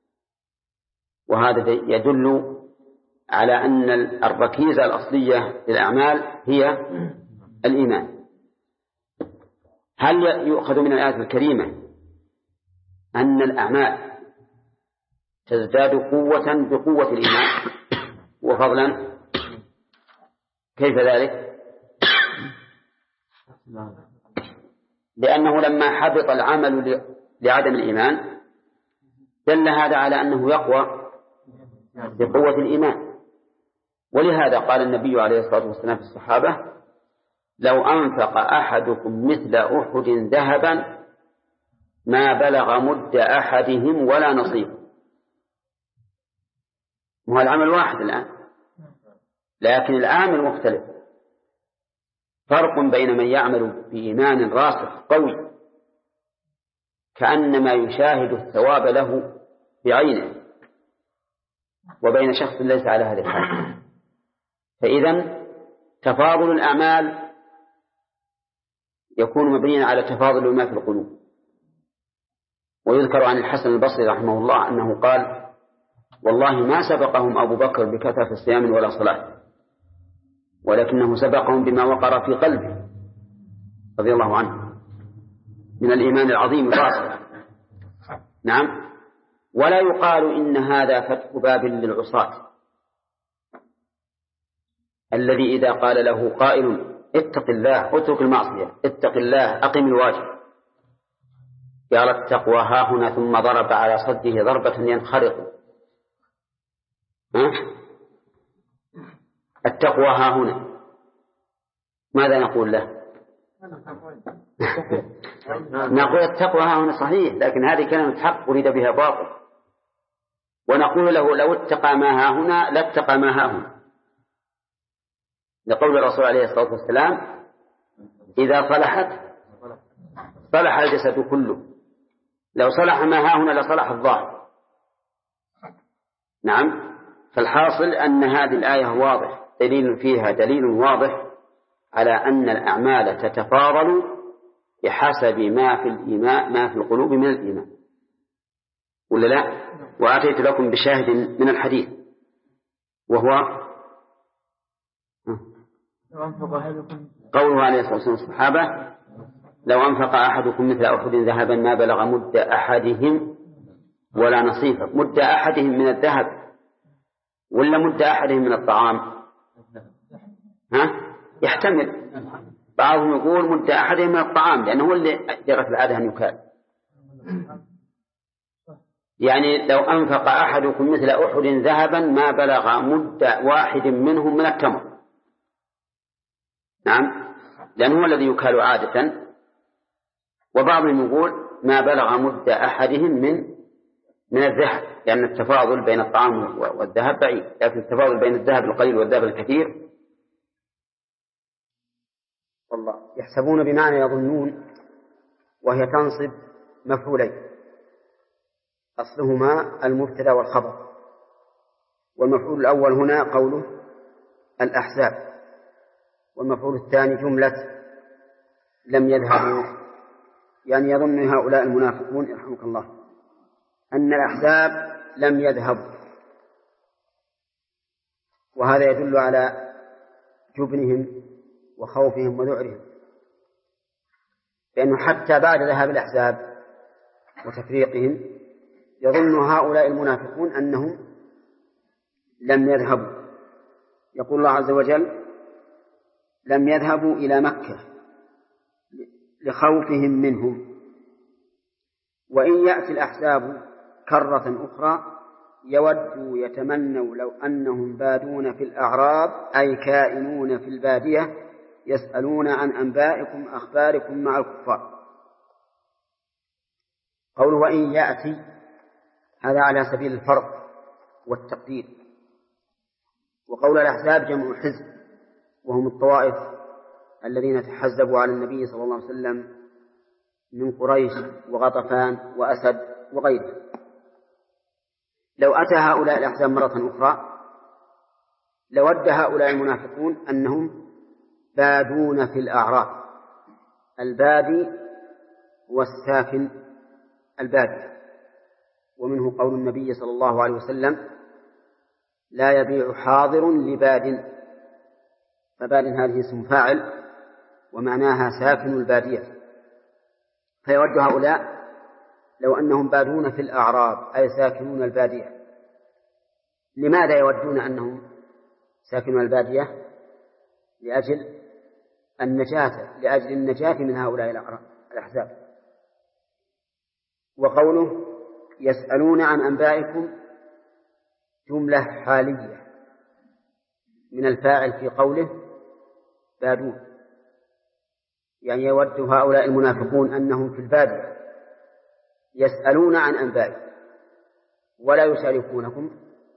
وهذا يدل على أن الركيزة الأصلية للأعمال هي الإيمان. هل يؤخذ من الآية الكريمة أن الأعمال تزداد قوة بقوة الإيمان وفضلا؟ كيف ذلك؟ لأنه لما حبط العمل لعدم الإيمان دل هذا على أنه يقوى بقوة الإيمان. ولهذا قال النبي عليه الصلاة والسلام في الصحابة: لو أنفق أحدكم مثل أحد ذهبا ما بلغ مد أحدهم ولا نصيب. وهو العمل واحد الآن، لكن العامل مختلف. فرق بين من يعمل بإيمان راسخ قوي كأنما يشاهد الثواب له بعينه، وبين شخص ليس على هذه الحال. فإذا تفاضل الأعمال يكون مبنيا على تفاضل ما في القلوب. ويذكر عن الحسن البصري رحمه الله أنه قال: والله ما سبقهم أبو بكر بكثرة صيام ولا صلاة، ولكنه سبقهم بما وقر في قلبه رضي الله عنه من الإيمان العظيم الراسخ. نعم. ولا يقال إن هذا فتح باب للعصاة الذي إذا قال له قائل اتق الله اترك المعصية، اتق الله أقم الواجب، قال التقوى ها هنا ثم ضرب على صده ضربة ينخرق. التقوى ها هنا ماذا نقول له؟ نقول التقوى ها هنا صحيح، لكن هذه كلمة حق أريد بها باطل، ونقول له لو اتقى ما ها هنا لاتقى ما ها هنا، لقول الرسول عليه الصلاة والسلام إذا صلحت صلح الجسد كله، لو صلح ما ها هنا لصلح الظاهر. نعم، فالحاصل أن هذه الآية واضح دليل فيها دليل واضح على أن الأعمال تتفاضل بحسب ما في الإيمان ما في القلوب من الإيمان، ولا لا؟ وآتيت لكم بشاهد من الحديث وهو قوله عليه الصلاة والسلام الصحابة لو أنفق أحدكم مثل أحد ذهبا ما بلغ مد أحدهم ولا نصيفه. مد أحدهم من الذهب ولا مد أحدهم من الطعام؟ يحتمل، بعضهم يقول مد أحدهم من الطعام لأنه هو اللي جرت العادة أن يكال، يعني لو أنفق أحدكم مثل أحد ذهبا ما بلغ مد واحد منهم من التمر. نعم، لأنه هو الذي يكال عادة. وبعضهم يقول ما بلغ مد أحدهم من الذهب، لأن التفاضل بين الطعام والذهب بعيد، لكن التفاضل بين الذهب القليل والذهب الكثير. والله يحسبون بمعنى يظنون، وهي تنصب مفعولين أصلهما المبتدأ والخبر، والمفعول الأول هنا قوله الأحزاب، والمفعول الثاني جملة لم يذهبوا، يعني يظن هؤلاء المنافقون يرحمك الله أن الأحزاب لم يذهبوا، وهذا يدل على جبنهم وخوفهم وذعرهم، لأنه حتى بعد ذهاب الأحزاب وتفريقهم يظن هؤلاء المنافقون أنهم لم يذهبوا. يقول الله عز وجل لم يذهبوا إلى مكة لخوفهم منهم، وإن يأتي الأحزاب كرة أخرى يودوا يتمنوا لو أنهم بادون في الأعراب أي كائنون في البادية يسألون عن أنبائكم أخباركم مع الكفار. قوله وإن يأتي هذا على سبيل الفرق والتقدير، وقول الأحزاب جمع حزب وهم الطوائف الذين تحزبوا على النبي صلى الله عليه وسلم من قريش وغطفان وأسد وغيره. لو أتى هؤلاء الأحزاب مرة أخرى لود هؤلاء المنافقون أنهم بادون في الأعراب. البادي هو الساكن البادي، ومنه قول النبي صلى الله عليه وسلم لا يبيع حاضر لباد، فباد هذه اسم فاعل ومعناها ساكن البادية، فيود هؤلاء لو أنهم بادون في الأعراب أي ساكنون البادية. لماذا يودون أنهم ساكنون البادية؟ لأجل النجاة من هؤلاء الأحزاب. وقوله يسألون عن أنبائكم جملة حالية من الفاعل في قوله بادون، يعني يود هؤلاء المنافقون أنهم في البادية يسألون عن أنبائكم ولا يشاركونكم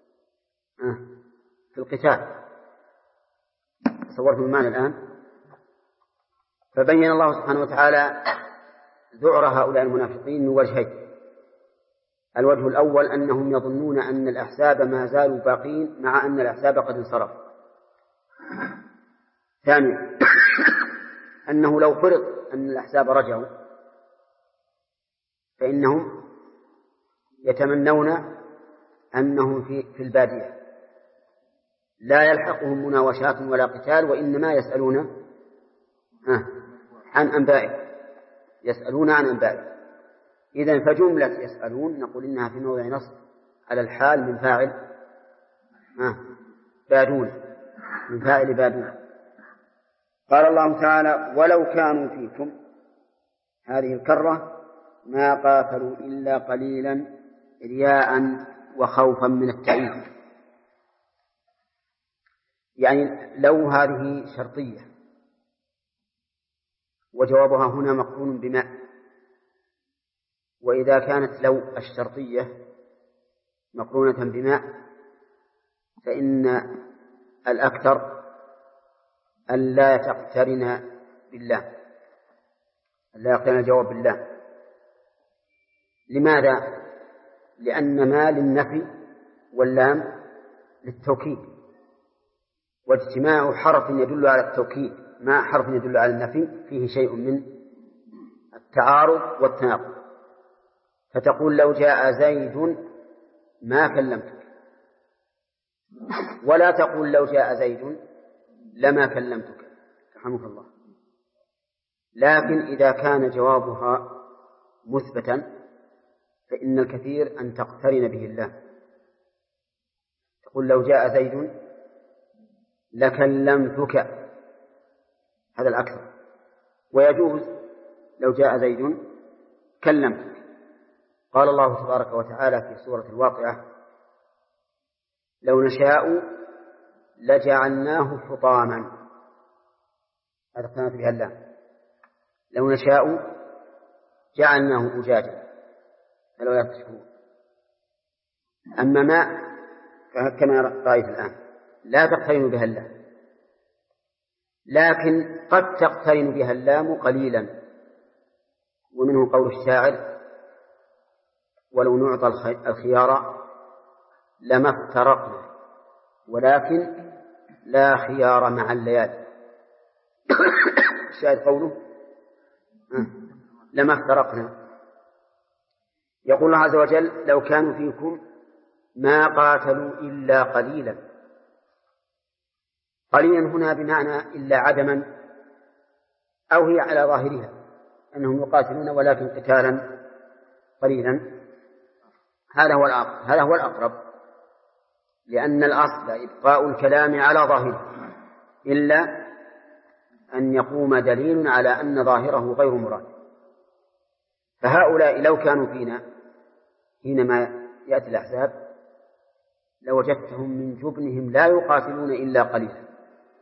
في القتال. تصورتم المعنى الآن؟ فبين الله سبحانه وتعالى ذعر هؤلاء المنافقين من وجهين. الوجه الأول أنهم يظنون أن الأحزاب ما زالوا باقين مع أن الأحزاب قد انصرفوا. ثانيا أنه لو فرض أن الأحزاب رجعوا فإنهم يتمنون أنهم في البادية لا يلحقهم مناوشات ولا قتال، وإنما يسألون عن أنبائه، يسألون عن أنبائه. إذن فجملة يسألون نقول إنها في موضع نصب على الحال من فاعل بادون، من فاعل بادون. قال الله تعالى ولو كانوا فيكم، هذه الكرة ما قاتلوا إلا قليلا رياء وخوفا من التعيين. يعني لو هذه شرطية وجوابها هنا مقرون بما، وإذا كانت لو الشرطية مقرونة بما فإن الأكثر ألا تقترن بالله، ألا يقترن الجواب بالله. لماذا؟ لأن ما للنفي واللام للتوكيد، واجتماع حرف يدل على التوكيد مع حرف يدل على النفي فيه شيء من التعارض والتناقض. فتقول لو جاء زيد ما كلمتك، ولا تقول لو جاء زيد لما كلمتك رحمك الله. لكن إذا كان جوابها مثبتا فإن الكثير أن تقترن به الله. تقول لو جاء زيد لكلمتك، هذا الأكثر. ويجوز لو جاء زيد كلمتك. قال الله تبارك وتعالى في سورة الواقعة لو نشاء لجعلناه حطاما، هذا اقترنت بها الله. لو نشاء جعلناه أجاجا فلو يفتشون. أما ما كما رأيت الآن لا تقترن بها الله، لكن قد تقترن بها اللام قليلا، ومنه قول الشاعر ولو نعطى الخيار لما افترقنا ولكن لا خيار مع الليالي. الشاعر قوله لما افترقنا. يقول الله عز وجل لو كانوا فيكم ما قاتلوا إلا قليلا. قليلا هنا بمعنى إلا عدما، أو هي على ظاهرها أنهم يقاتلون ولكن قتالا قليلا. هذا هو الأقرب، لأن الأصل إبقاء الكلام على ظاهره إلا أن يقوم دليل على أن ظاهره غير مراد. فهؤلاء لو كانوا فينا حينما يأتي الأحزاب لوجدتهم من جبنهم لا يقاتلون إلا قليلا.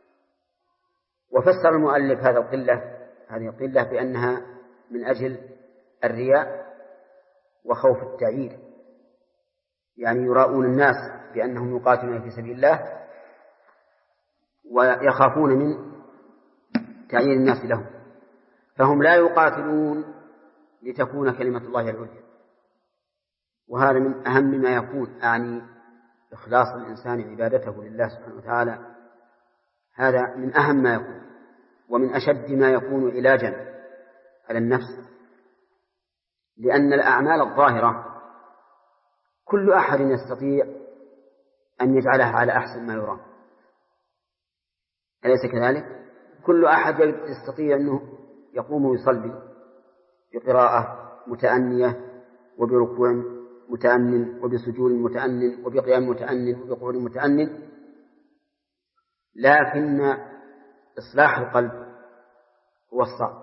وفسر المؤلف هذه القلة بأنها من أجل الرياء وخوف التعيير، يعني يراؤون الناس بأنهم يقاتلون في سبيل الله ويخافون من تعيير الناس لهم، فهم لا يقاتلون لتكون كلمة الله العليا. وهذا من أهم ما يكون، أعني إخلاص الإنسان عبادته لله سبحانه وتعالى، هذا من أهم ما يكون ومن أشد ما يكون علاجا على النفس. لأن الأعمال الظاهرة كل أحد يستطيع أن يجعلها على أحسن ما يرام، أليس كذلك؟ كل أحد يستطيع أنه يقوم ويصلي بقراءة متأنية وبركوع متأنن وبسجود متأنن وبقيام متأنن وبقعود متأنن، لكن إصلاح القلب هو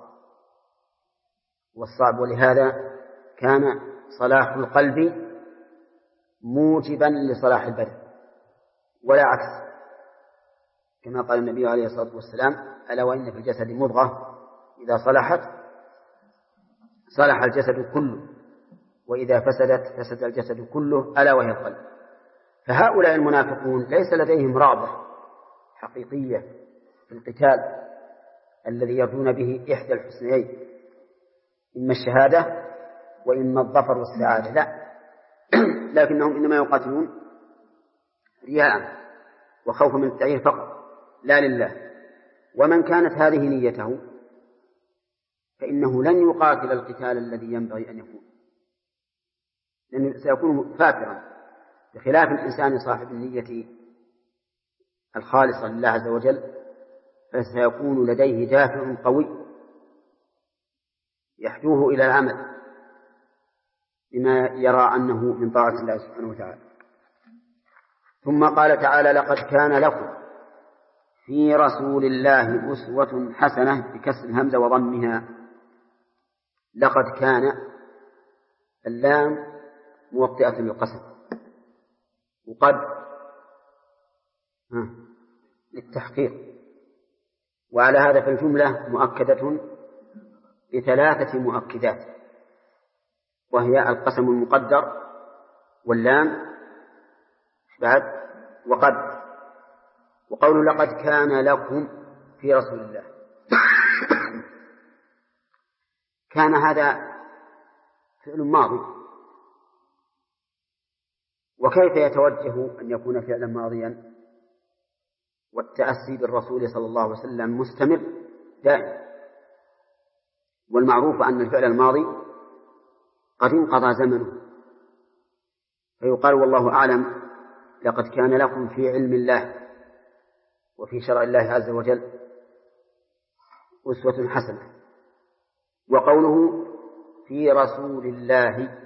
الصعب. ولهذا كان صلاح القلب موجبا لصلاح البدن ولا عكس، كما قال النبي عليه الصلاة والسلام ألا وإن في الجسد مضغة إذا صلحت صلح الجسد كله وإذا فسدت فسد الجسد كله ألا وهي القلب. فهؤلاء المنافقون ليس لديهم رغبة حقيقية في القتال الذي يرجون به إحدى الحسنيين، إما الشهادة وإما الظفر والسعادة، لا، لكنهم إنما يقاتلون رياء وخوفا من التعيين فقط لا لله. ومن كانت هذه نيته فإنه لن يقاتل القتال الذي ينبغي أن يكون، لأنه سيكون فاترا، بخلاف الإنسان صاحب النية الخالصة لله عز وجل فسيكون لديه دافع قوي يحدوه إلى العمل بما يرى أنه من طاعة الله سبحانه وتعالى. ثم قال تعالى لقد كان لكم في رسول الله أسوة حسنة بكسر الهمزة وضمها. لقد كان اللام موطئة للقسم، وقد للتحقيق. وعلى هذا فالجملة مؤكدة بثلاثة مؤكدات، وهي القسم المقدر واللام بعد وقد. وقول لقد كان لكم في رسول الله، كان هذا فعل ماضي، وكيف يتوجه أن يكون فعلا ماضيا والتأسي بالرسول صلى الله عليه وسلم مستمر دائم؟ والمعروف أن الفعل الماضي قد انقضى زمنه، فيقال والله أعلم لقد كان لكم في علم الله وفي شرع الله عز وجل أسوة حسنة. وقوله في رسول الله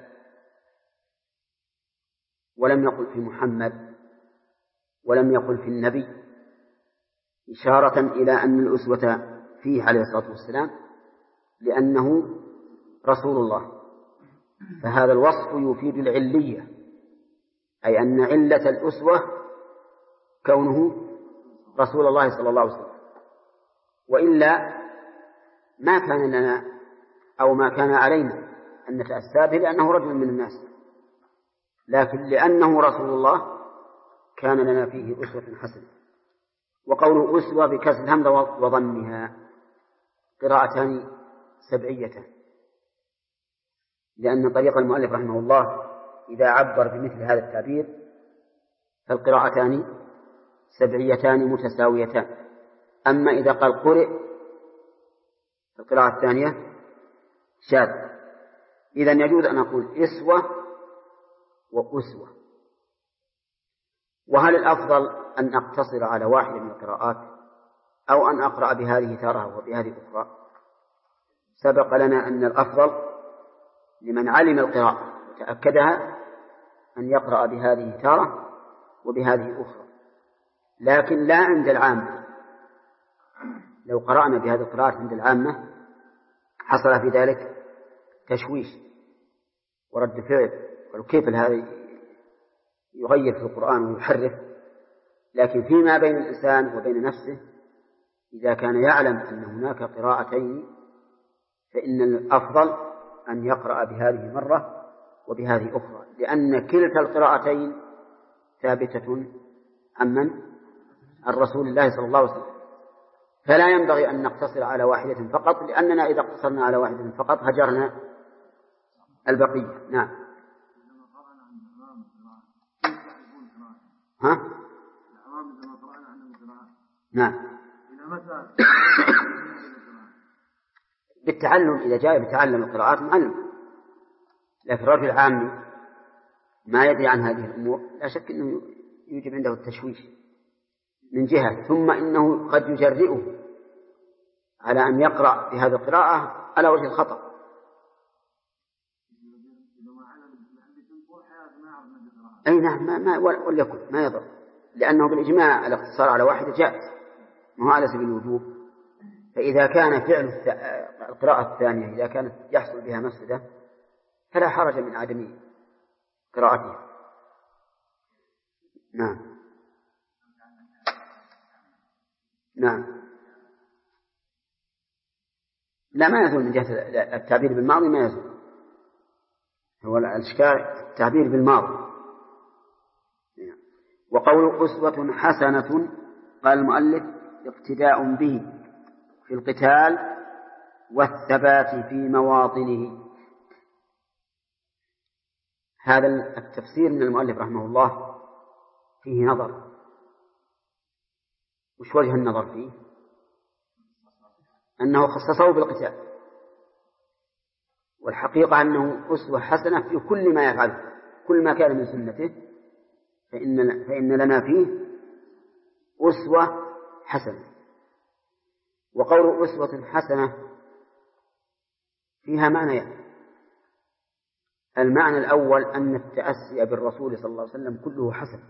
ولم يقل في محمد ولم يقل في النبي، إشارة إلى أن الأسوة فيه عليه الصلاة والسلام لأنه رسول الله، فهذا الوصف يفيد العلية، أي أن علة الأسوة كونه رسول الله صلى الله عليه وسلم، وإلا ما كان لنا أو ما كان علينا أن نتأسى به لأنه رجل من الناس، لكن لأنه رسول الله كان لنا فيه أسوة حسنة. وقول أسوة بكسر الهمزة وضمها قراءتان سبعيتان، لأن طريق المؤلف رحمه الله إذا عبر بمثل هذا التعبير فالقراءتان سبعيتان متساويتان. أما إذا قال قرئ القراءة الثانية شاذ. إذن يجوز أن أقول إسوة وأسوة. وهل الأفضل أن أقتصر على واحدة من القراءات أو أن أقرأ بهذه تارة وبهذه أخرى؟ سبق لنا أن الأفضل لمن علم القراءة وتأكدها أن يقرأ بهذه تارة وبهذه أخرى، لكن لا عند العامة. لو قرأنا بهذه القراءات عند العامة حصل في ذلك تشويش ورد فعل، قالوا كيف هذا يغير في القرآن ويحرف. لكن فيما بين الإنسان وبين نفسه إذا كان يعلم أن هناك قراءتين فإن الأفضل أن يقرأ بهذه مرة وبهذه أخرى، لأن كلتا القراءتين ثابتة عن الرسول الله صلى الله عليه وسلم. فلا ينبغي أن نقتصر على واحدة فقط، لأننا إذا اقتصرنا على واحدة فقط هجرنا البقية. نعم. ها؟ نعم. بالتعلم، إذا جاء بتعلم القراءات معلم، لكن الرجل عامي ما يدري عن هذه الأمور لا شك أنه يوجب عنده التشويش من جهة، ثم إنه قد يجرئه على أن يقرأ بهذه القراءة على وجه الخطأ. أي نعم، ما وليكن ما يضر، لأنه بالإجماع الاقتصار على واحدة جائز، ما هو على سبيل الوجوب. فإذا كان فعل القراءة الثانية إذا كانت يحصل بها مفسدة فلا حرج من عدم قراءتها. نعم. نعم. لا، ما يزول من جهة التعبير بالماضي، ما يزول. هو الإشكال التعبير بالماضي. وقول أسوة حسنة قال المؤلف اقتداء به في القتال والثبات في مواطنه. هذا التفسير من المؤلف رحمه الله فيه نظر. وش وجه النظر فيه؟ أنه خصصه بالقتال، والحقيقة أنه أسوة حسنة في كل ما يفعله، كل ما كان من سنته فإن لنا فيه أسوة حسنة. وقول أسوة حسنة فيها معنيان. المعنى الأول أن التأسي بالرسول صلى الله عليه وسلم كله حسن،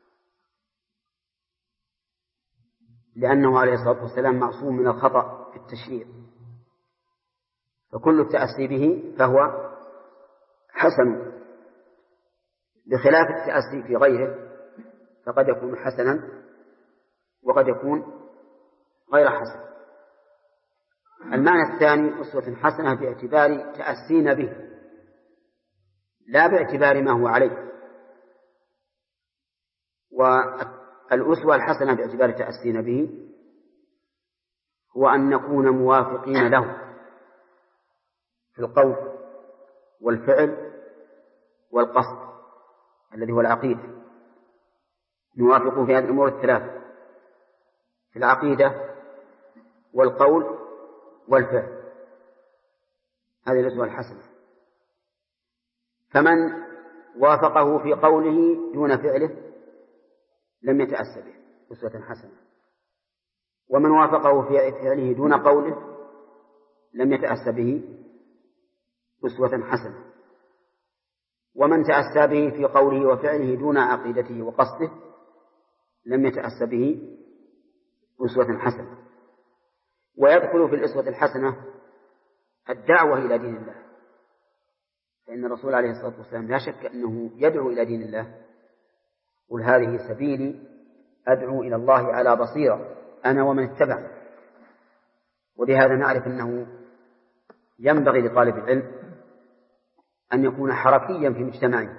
لأنه عليه الصلاة والسلام معصوم من الخطأ في التشريع، فكل التأسي به فهو حسن، بخلاف التأسي في غيره فقد يكون حسنا وقد يكون غير حسن. المعنى الثاني أسوة حسنة باعتبار تأسينا به لا باعتبار ما هو عليه. والأسوة الحسنة باعتبار تأسينا به هو أن نكون موافقين له في القول والفعل والقصد الذي هو العقيدة، نوافقه في هذه الأمور الثلاثة: في العقيدة والقول والفعل. هذه الأسوة الحسنة. فمن وافقه في قوله دون فعله لم يتأسى به، أسوة حسنة. ومن وافقه في فعله دون قوله لم يتأسى به، أسوة حسنة. ومن تأسى به في قوله وفعله دون عقيدته وقصده لم يتأسى به، أسوة حسنة. ويدخل في الأسوة الحسنة الدعوة إلى دين الله، فإن الرسول عليه الصلاة والسلام لا شك أنه يدعو إلى دين الله: قل هذه سبيلي أدعو إلى الله على بصيرة أنا ومن اتبعني. وبهذا نعرف أنه ينبغي لطالب العلم أن يكون حركيا في مجتمعه،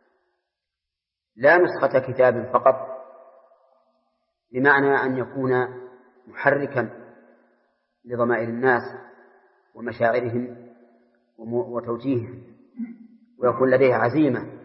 لا نسخة كتاب فقط، بمعنى أن يكون محركا لضمائر الناس ومشاعرهم وتوجيههم، ويكون لديه عزيمة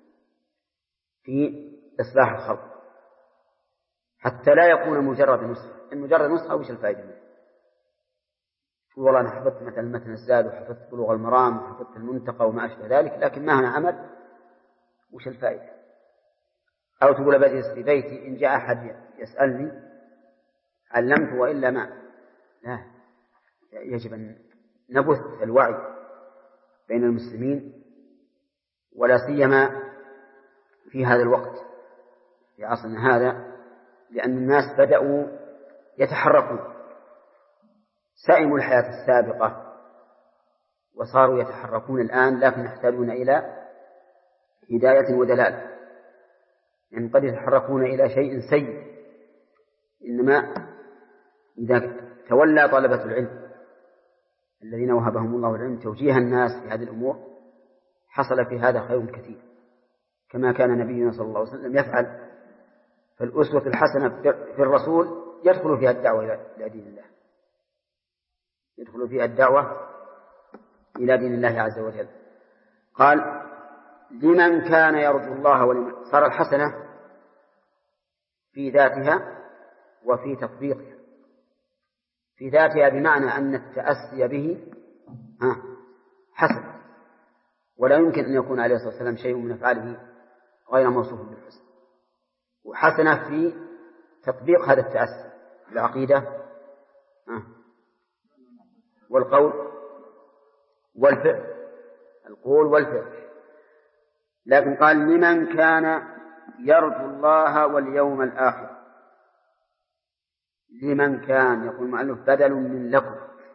في إصلاح الخلق، حتى لا يكون مجرد نسخة. المجرد نسخة وش الفائدة منه؟ والله أنا حفظت مثلا متن الزاد وحفظت بلوغ المرام وحفظت المنتقى وما أشبه ذلك، لكن مهما عمل وش الفائدة؟ أو تقول بجلس في بيتي إن جاء أحد يسألني علمت وإلا ما. لا، يجب أن نبث الوعي بين المسلمين، ولا سيما في هذا الوقت في عصرنا هذا، لأن الناس بدأوا يتحركون، سئموا الحياة السابقة وصاروا يتحركون الآن، لكن يحتاجون إلى هداية ودلالة، يعني قد يتحركون إلى شيء سيء. إنما إذا تولى طلبة العلم الذين وهبهم الله العلم توجيه الناس في هذه الأمور حصل في هذا خير كثير، كما كان نبينا صلى الله عليه وسلم يفعل. فالأسوة الحسنة في الرسول يدخل فيها الدعوة إلى دين الله، يدخل فيها الدعوة إلى دين الله عز وجل. قال: لمن كان يرجو الله ولمن. صار الحسنة في ذاتها وفي تطبيقها. في ذاتها بمعنى أن التأسي به حسن، ولا يمكن أن يكون عليه الصلاة والسلام شيء من أفعاله غير موصوف بالحسن. وحسنة في تطبيق هذا التأسي، العقيدة والقول والفعل، القول والفعل. لكن قال: لمن كان يرجو الله واليوم الآخر. لمن كان، يقول المؤلف بدل من لكم.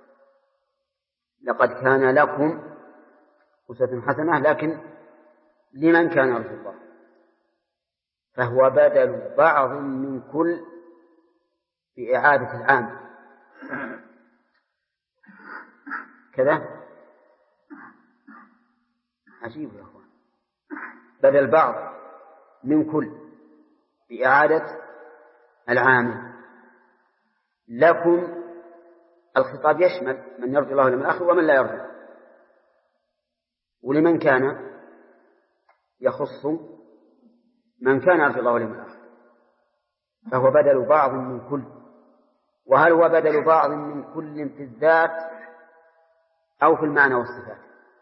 لقد كان لكم أسوة حسنة، لكن لمن كان يرجو الله، فهو بدل بعض من كل بإعادة العام كذا. عجيب يا أخوان، بدل بعض من كل بإعادة العام. لكم الخطاب يشمل من يرجو الله واليوم الآخر ومن لا يرجو، ولمن كان يخص من كان يرجو الله واليوم الآخر، فهو بدل بعض من كل. وهل هو بدل بعض من كل في الذات أو في المعنى والصفات؟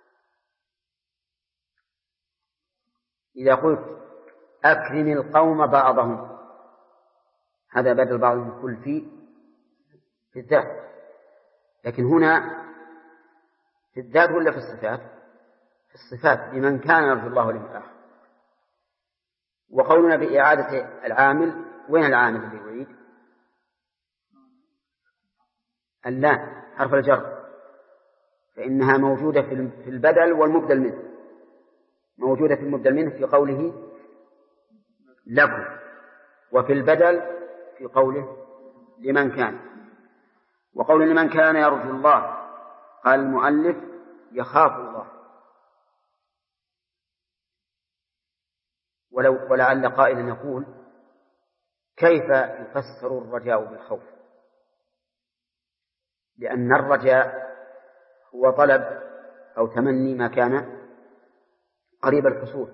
إذا قلت أكرم القوم بعضهم، هذا بدل بعض من كل في الذات. لكن هنا في الذات ولا في الصفات؟ في الصفات، لمن كان يرجو الله واليوم الآخر. وقولنا بإعادة العامل، وين العامل اللي يعيد؟ اللام حرف الجر، فإنها موجودة في البدل والمبدل منه، موجودة في المبدل منه في قوله لكم، وفي البدل في قوله لمن كان. وقول لمن كان يرجو الله، قال المؤلف يخاف الله. ولعل قائلا يقول كيف يفسر الرجاء بالخوف؟ لأن الرجاء هو طلب أو تمني ما كان قريب الحصول،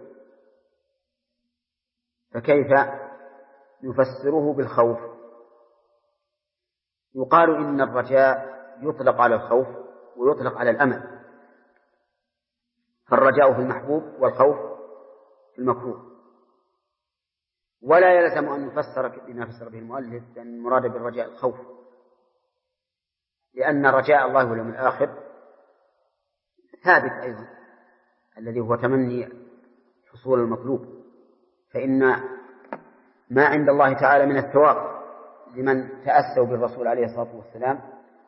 فكيف نفسره بالخوف؟ يقال إن الرجاء يطلق على الخوف ويطلق على الأمل، فالرجاء في المحبوب والخوف في المكروه. ولا يلزم أن يفسر بما فسر به المؤلف، لأن المراد بالرجاء الخوف، لأن رجاء الله واليوم الآخر ثابت أيضا، الذي هو تمني حصول المطلوب. فإن ما عند الله تعالى من الثواب لمن تأسوا بالرسول عليه الصلاة والسلام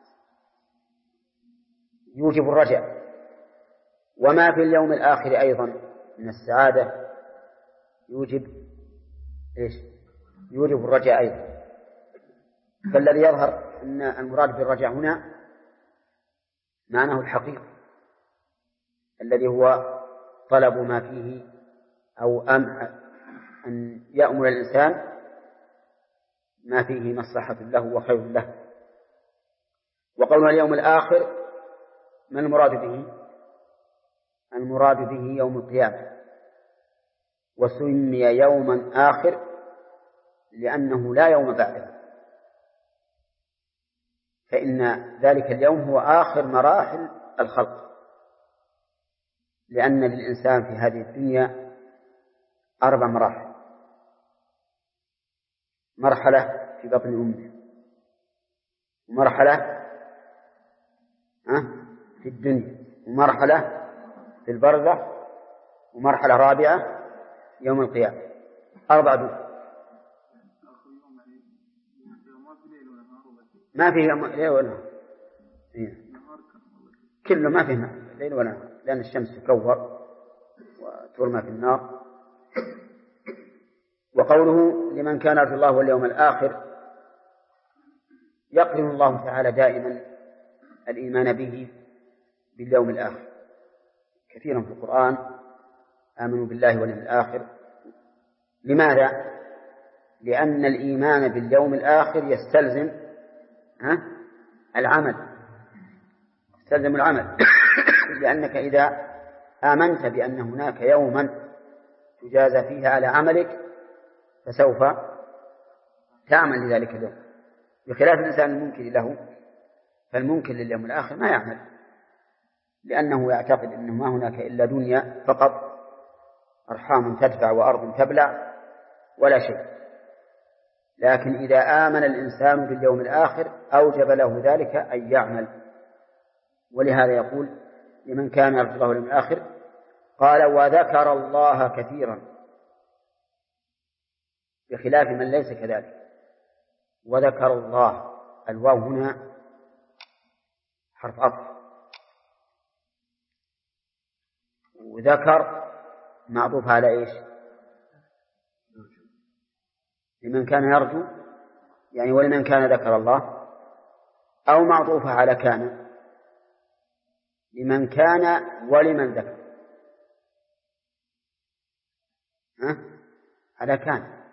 يوجب الرجاء، وما في اليوم الآخر أيضا من السعادة يوجب يوجب الرجاء أيضا. فالذي يظهر أن المراد بالرجاء هنا معناه الحقيقي، الذي هو طلب ما فيه أو أن يأمل الإنسان ما فيه مصلحة له وخير له. وقولنا اليوم الآخر ما المراد به؟ المراد به يوم القيامة، وسمي يوما آخر لأنه لا يوم بعده، فإن ذلك اليوم هو آخر مراحل الخلق، لأن للإنسان في هذه الدنيا 4 مراحل: مرحلة في بطن أمه، ومرحلة في الدنيا، ومرحلة في البرزخ، ومرحلة رابعة يوم القيامة. 4 دول ما فيه ليل ولا نهار، كله ما فيه ليل ولا نهار، لأن الشمس تكور وترمى في النار. وقوله لمن كان يرجو الله واليوم الآخر، يقرن الله تعالى دائما الإيمان به باليوم الآخر كثيرا في القرآن: آمنوا بالله واليوم الآخر. لماذا؟ لأن الإيمان باليوم الآخر يستلزم العمل، يستلزم العمل لأنك إذا آمنت بأن هناك يوما تجازى فيه على عملك فسوف تعمل لذلك اليوم، بخلاف الإنسان المنكر له، فالمنكر لليوم الآخر ما يعمل، لأنه يعتقد أنه ما هناك إلا دنيا فقط، أرحام تدفع وأرض تبلع ولا شيء. لكن إذا آمن الإنسان باليوم الآخر أوجب له ذلك أن يعمل. ولهذا يقول لمن كان يرجو الله واليوم الآخر، قال وذكر الله كثيرا، بخلاف من ليس كذلك. وذكر الله، الواو هنا حرف عطف، وذكر معطوف على إيش؟ لمن كان يرجو، يعني ولمن كان ذكر الله، أو معطوفة على كان، لمن كان ولمن ذكر، على كان،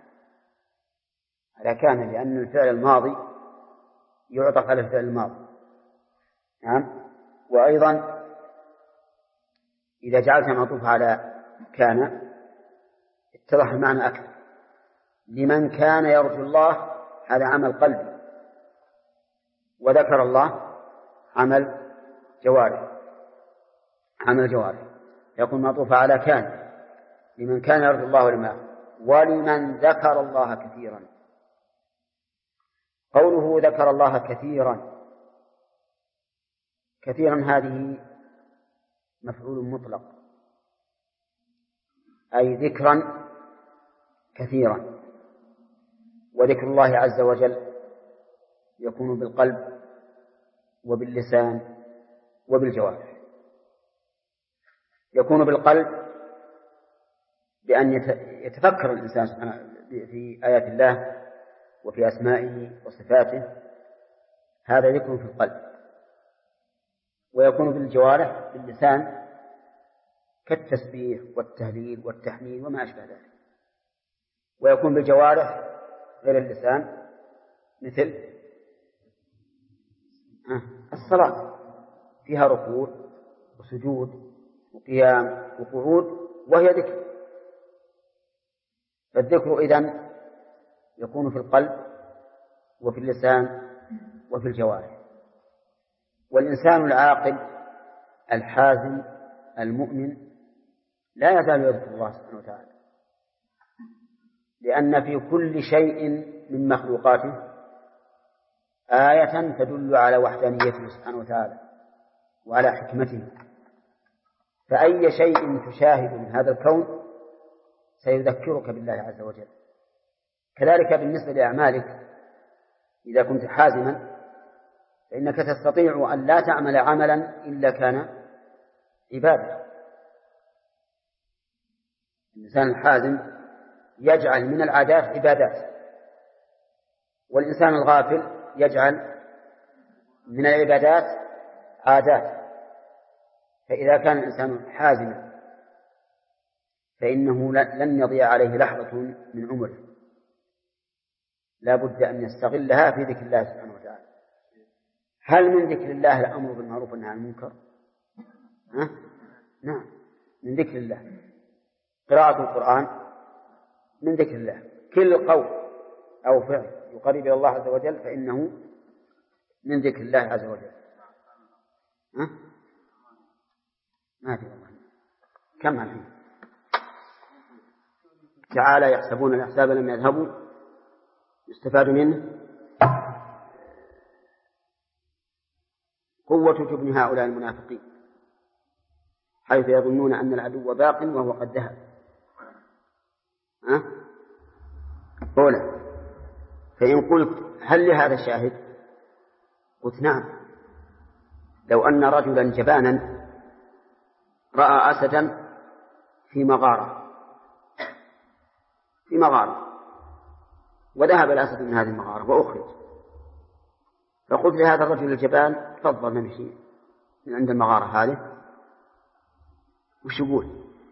لأن الفعل الماضي يعطف على الفعل الماضي. نعم. وأيضا إذا جعلت معطوفة على كان اتضح المعنى أكثر. لمن كان يرجو الله هذا عمل قلبي، وذكر الله عمل جوارح، يكون معطوفة على كان، لمن كان يرجو الله ولمن ذكر الله كثيرا. قوله ذكر الله كثيرا هذه مفعول مطلق، أي ذكرا كثيرا. وذكر الله عز وجل يكون بالقلب وباللسان وبالجوارح. يكون بالقلب بأن يتفكر الإنسان في آيات الله وفي أسمائه وصفاته، هذا ذكر في القلب. ويكون بالجوارح باللسان كالتسبيح والتهليل والتحميد وما أشبه ذلك. ويكون بالجوارح غير اللسان مثل الصلاة، فيها ركوع وسجود وقيام وقعود وهي ذكر. فالذكر إذن يكون في القلب وفي اللسان وفي الجوارح. والإنسان العاقل الحازم المؤمن لا يزال يذكر الله سبحانه وتعالى، لأن في كل شيء من مخلوقاته آية تدل على وحدانيته سبحانه وتعالى وعلى حكمته. فأي شيء تشاهد من هذا الكون سيذكرك بالله عز وجل. كذلك بالنسبة لأعمالك، إذا كنت حازما فإنك تستطيع أن لا تعمل عملا إلا كان عبادة. الإنسان الحازم يجعل من العادات عبادات، والإنسان الغافل يجعل من العبادات عادات. فإذا كان الإنسان حازما فإنه لن يضيع عليه لحظة من عمره، لا بد أن يستغلها في ذكر الله سبحانه وتعالى. هل من ذكر الله الأمر بالمعروف والنهي عن المنكر؟ نعم، من ذكر الله. قراءة القرآن من ذكر الله. كل قول أو فعل يقرب إلى الله عز وجل فإنه من ذكر الله عز وجل. ما في والله. كم الحين؟ تعالى يحسبون الأحزاب لم يذهبوا يستفاد منه قوة جبن هؤلاء المنافقين، حيث يظنون أن العدو باق وهو قد ذهب. أولا، فإن قلت هل لهذا شاهد؟ قلت نعم. لو أن رجلا جبانا رأى أسدا في مغارة وذهب الأسد من هذه المغارة وأخرج، فقلت لهذا الرجل الجبان تفضل نمشي من عند المغارة هذه، وش يقول؟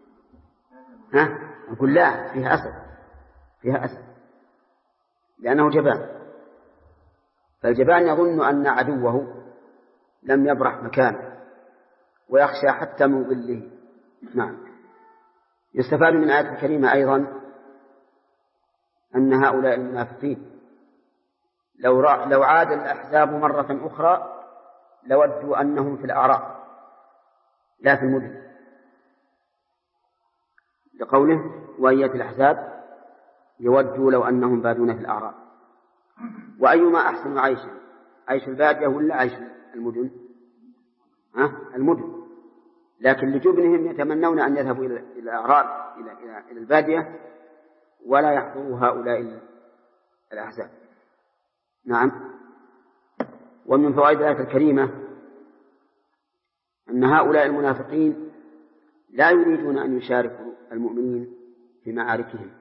يقول لا، فيها أسد لأنه جبان. فالجبان يظن أن عدوه لم يبرح مكانه ويخشى حتى من ظله. نعم. يستفاد من الآية الكريمة أيضا أن هؤلاء المنافقين لو عاد الأحزاب مرة أخرى لودوا أنهم في الأعراء لا في المدن، لقوله وأية الأحزاب يودوا لو أنهم بادون في الأعراء. وأيما أحسن عيشا، عيش البادية ولا عيش المدن؟ المدن. لكن لجبنهم يتمنون أن يذهبوا إلى الأعراء إلى البادية ولا يحضروا هؤلاء الأحزاب. نعم. ومن فوائد الآية الكريمة أن هؤلاء المنافقين لا يريدون أن يشاركوا المؤمنين في معاركهم،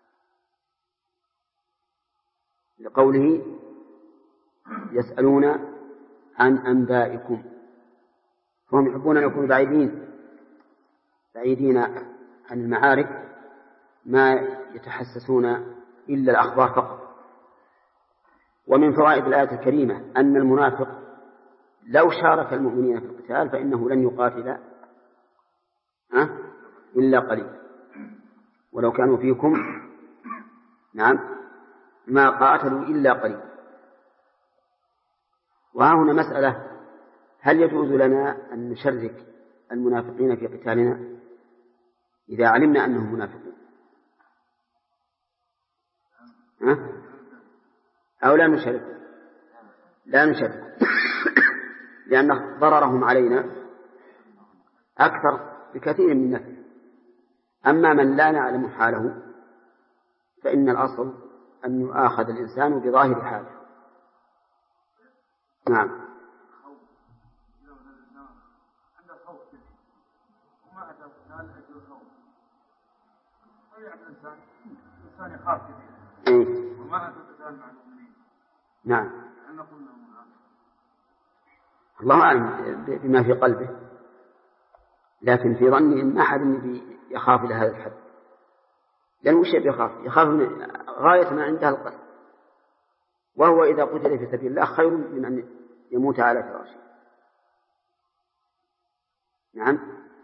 لقوله يسألون عن أنبائكم، فهم يحبون أن يكونوا بعيدين عن المعارك، ما يتحسسون إلا الأخبار فقط. ومن فوائد الآية الكريمة أن المنافق لو شارك المؤمنين في القتال فإنه لن يقاتل إلا قليلا، ولو كانوا فيكم نعم ما قاتلوا إلا قليلا. وها هنا مسألة: هل يجوز لنا أن نشرك المنافقين في قتالنا إذا علمنا أنهم منافقون أو لا نشرك؟ لا نشرك لأن ضررهم علينا أكثر بكثير من نفع. أما من لا نعلم حاله فإن الأصل أن يؤاخذ الإنسان بظاهر حاله. نعم. الإنسان يخاف كثير إيه؟ وما تتساهل مع المؤمنين. نعم. أن نقول لهم الله أعلم بما في قلبه، لكن في ظني ما أحد يخاف إلى هذا الحد، لأنه وش يخاف من غاية ما عنده القتل، وهو إذا قتل في سبيل الله خير من أن يموت على فراشه. نعم.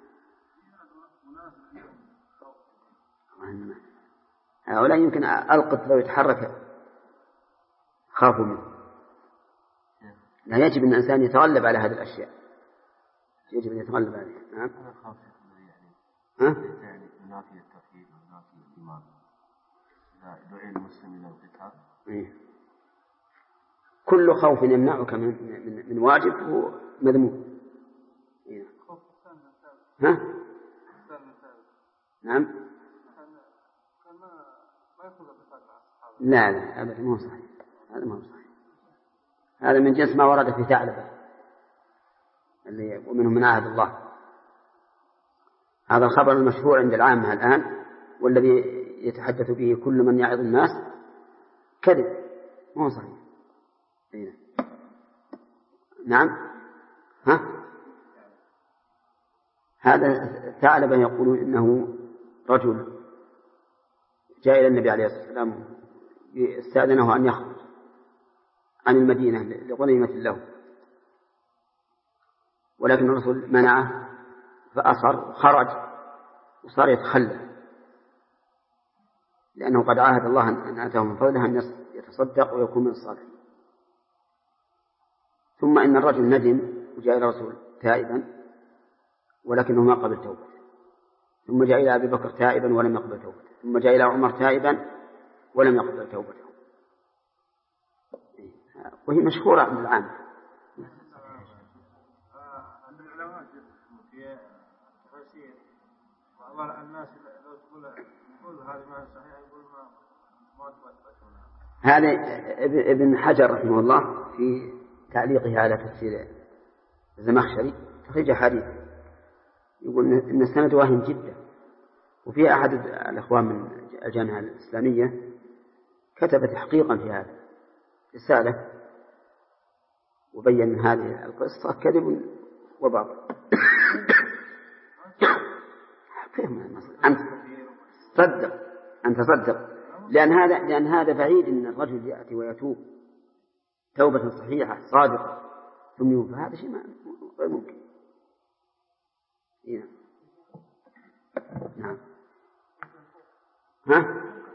هؤلاء يمكن القط لو يتحرك خافوا منه. لا، يجب أن الإنسان يتغلب على هذه الأشياء، يجب أن يتغلب عليها. نعم. أنا خاف يعني منافي التوحيد ومنافي الإيمان، إذا دعي المسلم إلى القتال. كل خوف يمنعك من واجب هو مذموم. ها؟ نعم. لا لا أبدا، ما هو صحيح، هذا ما هو صحيح، هذا من جنس ما ورد في ثعلبة اللي ومنهم من عهد الله. هذا الخبر المشهور عند العامة الآن، والذي يتحدث به كل من يعظ الناس كذب، ما هو صحيح. نعم. ها؟ هذا ثعلبة يقولون إنه رجل جاء إلى النبي عليه الصلاة والسلام استأذنه أن يخرج عن المدينة لغنيمة له، ولكن الرسول منعه فأصر وخرج وصار يتخلى، لأنه قد عاهد الله أن آتاه من فضله أن يتصدق ويكون من الصالحين. ثم إن الرجل ندم وجاء إلى الرسول تائبا ولكنه ما قبل توبته، ثم جاء إلى أبي بكر تائبا ولم يقبل توبته، ثم جاء إلى عمر تائبا ولم يقبل توبته، وهي مشهورة عند العام. عند العلماء في تفسير بعض الناس لو تقول هذه ما صحيح يقول ما تثبت. هذا ابن حجر رحمه الله في تعليقه على تفسير الزمخشري تخرج حديث يقول إن السند واهن جدا، وفي أحد الأخوان من الجامعة الإسلامية كتب تحقيقا في هذا رسالة وبين هذه القصة كذب وباطل. أنت صدق لأن هذا بعيد أن الرجل يأتي ويتوب توبة صحيحة صادقة ثم يوفى، هذا شيء غير ممكن. نعم. ها؟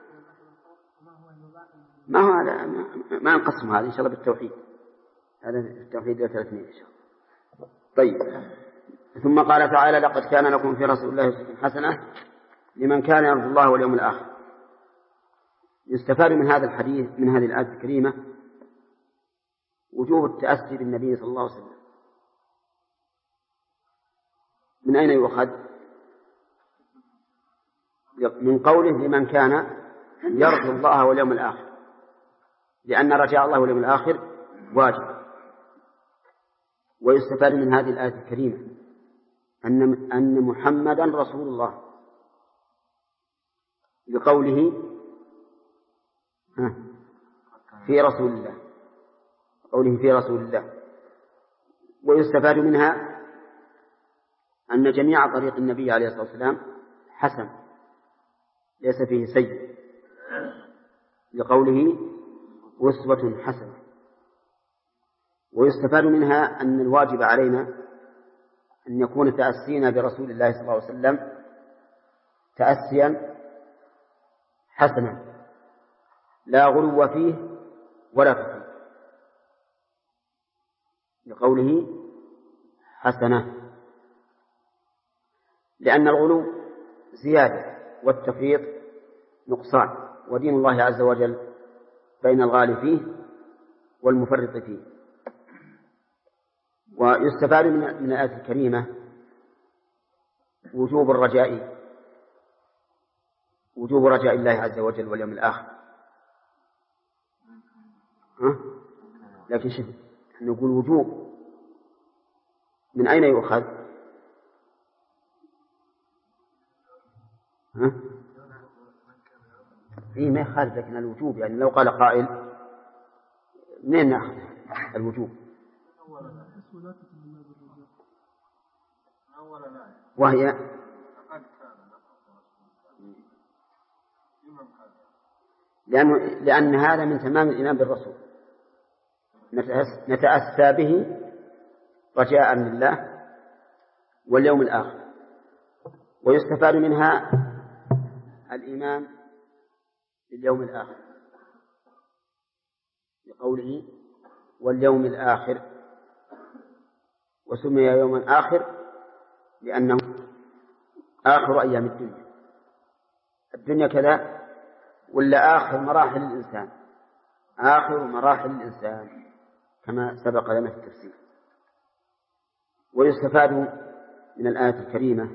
ما هو هذا، ما نقسم هذا إن شاء الله بالتوحيد، هذا التوحيد له 300 إن شاء الله. طيب. ثم قال تعالى: لقد كان لكم في رسول الله أسوة حسنة لمن كان يرجو الله واليوم الآخر. يستفاد من هذا الحديث، من هذه الآية الكريمة، وجوب التأسي بالنبي صلى الله عليه وسلم. من أين يؤخذ؟ من قوله لمن كان يرجو الله واليوم الآخر، لأن رجاء الله واليوم الآخر واجب. ويستفاد من هذه الآية الكريمة أن محمدا رسول الله، لقوله في رسول الله، قوله في رسول الله. ويستفاد منها أن جميع طريق النبي عليه الصلاة والسلام حسن ليس فيه سيء، لقوله أسوة حسنة. ويستفاد منها أن الواجب علينا أن يكون تأسينا برسول الله صلى الله عليه وسلم تأسيا حسنا لا غلو فيه ولا تفريط، لقوله حسنة، لأن الغلو زيادة والتفريط نقصان، ودين الله عز وجل بين الغالي فيه والمفرط فيه. ويستفاد من الآية الكريمة وجوب رجاء الله عز وجل واليوم الآخر. لكن شوف، نقول وجوب، من أين يؤخذ؟ إيه ما يخالف، لكن الوجوب يعني لو قال قائل منين نأخذ الوجوب؟ وهي لأن هذا من تمام الإيمان بالرسول، نتأسى به رجاء لله واليوم الآخر. ويستفاد منها الإيمان باليوم الآخر بقوله واليوم الآخر، وسمي يوما آخر لأنه آخر أيام الدنيا. الدنيا كذا ولا آخر مراحل الإنسان، آخر مراحل الإنسان كما سبق لنا في التفسير. ويستفاد من الآية الكريمة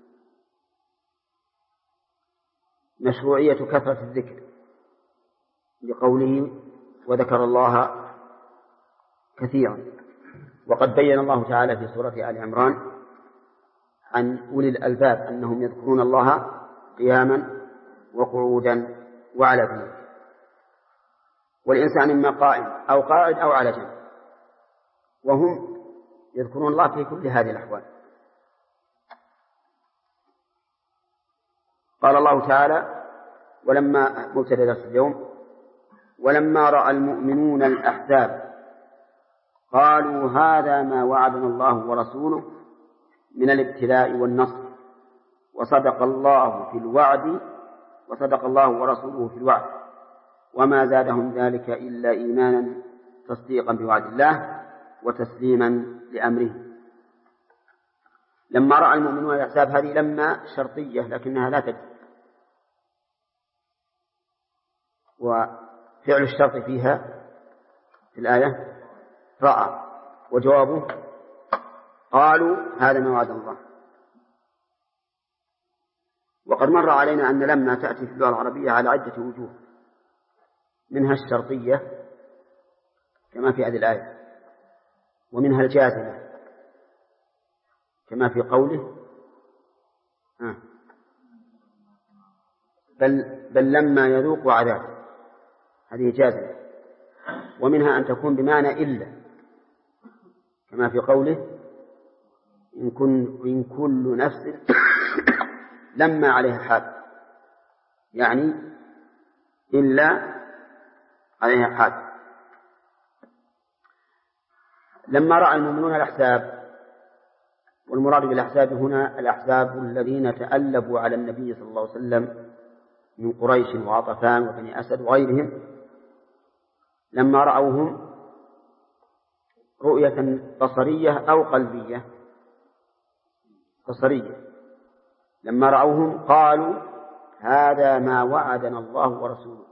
مشروعية كثرة الذكر لقوله وذكر الله كثيرا. وقد بين الله تعالى في سورة آل عمران عن أولي الألباب أنهم يذكرون الله قياما وقعودا وعلى جنوب، والإنسان إما قائم أو قاعد أو على جنب، وهم يذكرون الله في كل هذه الأحوال. قال الله تعالى ولما مبتدأ درس اليوم ولما رأى المؤمنون الأحزاب قالوا هذا ما وعدنا الله ورسوله من الابتلاء والنصر وصدق الله ورسوله في الوعد وما زادهم ذلك إلا إيمانا تصديقا بوعد الله وتسليما لأمره. لما رأى المؤمنون الأحزاب هذه لما شرطية لكنها لا تجد، وفعل الشرط فيها في الآية رأى، وجوابه قالوا هذا ما وعد الله. وقد مر علينا أن لما تأتي في اللغة العربية على عدة وجوه، منها الشرطية كما في هذه الآية، ومنها الجازمة كما في قوله بل لما يذوقوا عذاب، هذه جازمة. ومنها أن تكون بمعنى إلا كما في قوله إن كل نفس لما عليها حاد، يعني إلا عليها حاد. لما رأى المؤمنون الأحزاب، والمراد بالأحزاب هنا الأحزاب الذين تألبوا على النبي صلى الله عليه وسلم من قريش وعطفان وبني أسد وغيرهم، لما رأوهم رؤية بصرية أو قلبية بصرية، لما رأوهم قالوا هذا ما وعدنا الله ورسوله.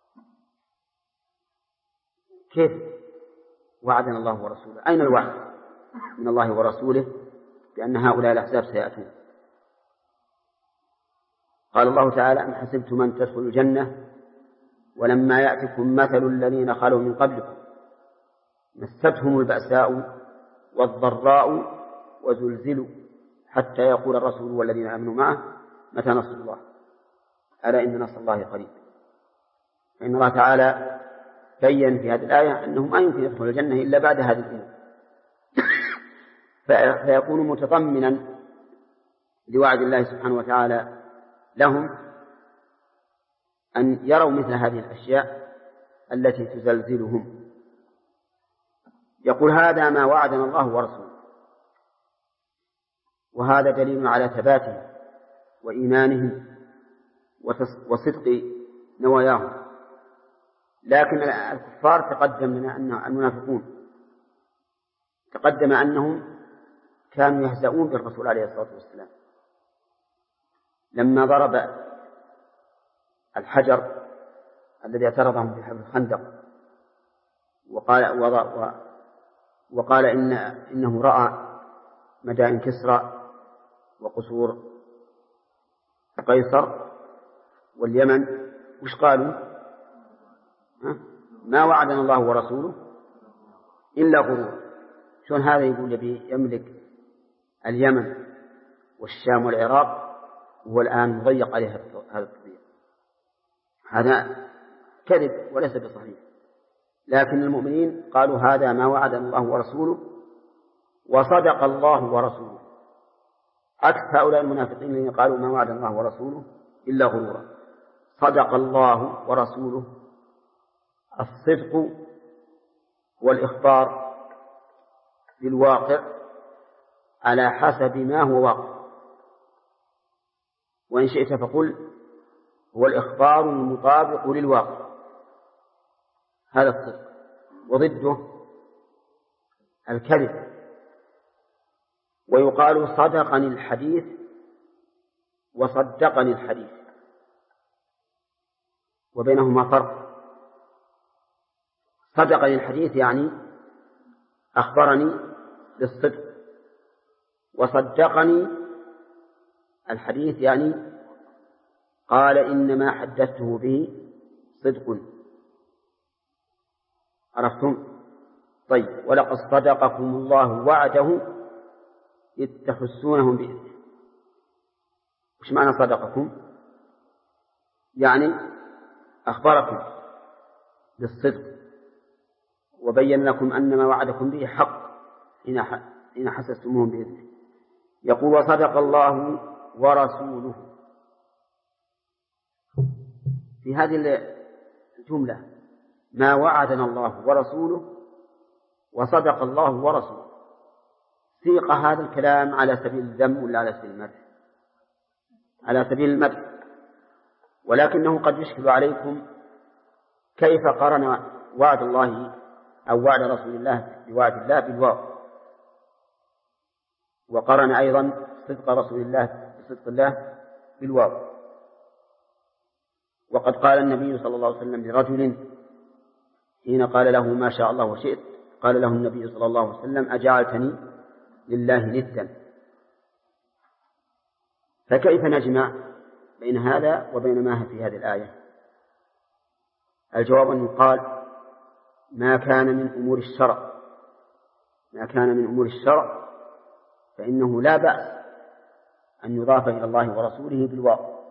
كيف وعدنا الله ورسوله؟ أين الوعد من الله ورسوله بأن هؤلاء الأحزاب سيأتون؟ قال الله تعالى أم حسبتم أن تدخلوا الجنة ولما يأتكم مثل الذين خلوا من قبلكم مستهم البأساء والضراء وزلزلوا حتى يقول الرسول والذين آمنوا معه متى نصر الله ألا إن نصر الله قريب. فإن الله تعالى بين في هذه الآية أنه ما يمكن يدخل الجنة إلا بعد هذه الأمور، فيكون متضمنا لوعد الله سبحانه وتعالى لهم أن يروا مثل هذه الأشياء التي تزلزلهم. يقول هذا ما وعدنا الله ورسوله، وهذا دليل على ثباتهم وإيمانهم وصدق نواياهم. لكن الكفار تقدم لنا أن المنافقون تقدم أنهم كانوا يهزؤون بالرسول عليه الصلاة والسلام لما ضرب الحجر الذي اعترضهم في حفر الخندق وقال إنه رأى مدائن كسرى وقصور قيصر واليمن. وش قالوا؟ ما وعدنا الله ورسوله إلا غرور. شلون هذا يقول يملك اليمن والشام والعراق وهو الآن مضيق عليه هذا التضييق؟ هذا كذب وليس بصحيح. لكن المؤمنين قالوا هذا ما وعد الله ورسوله وصدق الله ورسوله، عكس هؤلاء المنافقين الذين قالوا ما وعد الله ورسوله إلا غرورا. صدق الله ورسوله. الصدق والإخبار بالواقع على حسب ما هو واقع، وإن شئت فقل هو الإخبار المطابق للواقع، هذا الصدق. وضده الكذب. ويقال صدقني الحديث وصدقني الحديث، وبينهما فرق. صدقني الحديث يعني أخبرني بالصدق، وصدقني الحديث يعني قال إنما حدثته به صدق. عرفتم؟ طيب. ولقد صدقكم الله وعده إذ تحسونهم بإذنه. وش معنى صدقكم؟ يعني أخبركم بالصدق وبين لكم أن ما وعدكم به حق حين حسستموهم بإذنه. يقول وصدق الله ورسوله. في هذه الجملة ما وعدنا الله ورسوله وصدق الله ورسوله. سيق هذا الكلام على سبيل الذم ولا على سبيل المدح؟ على سبيل المدح. ولكنه قد يشكل عليكم كيف قرن وعد الله أو وعد رسول الله بوعد الله بالواو، وقرن أيضا صدق رسول الله بصدق الله بالواو. وقد قال النبي صلى الله عليه وسلم لرجل حين قال له ما شاء الله وشئت، قال له النبي صلى الله عليه وسلم أجعلتني لله ندا. فكيف نجمع بين هذا وبين ما في هذه الآية؟ الجواب أن يقال ما كان من أمور الشرع فإنه لا بأس أن يضاف إلى الله ورسوله بالواو،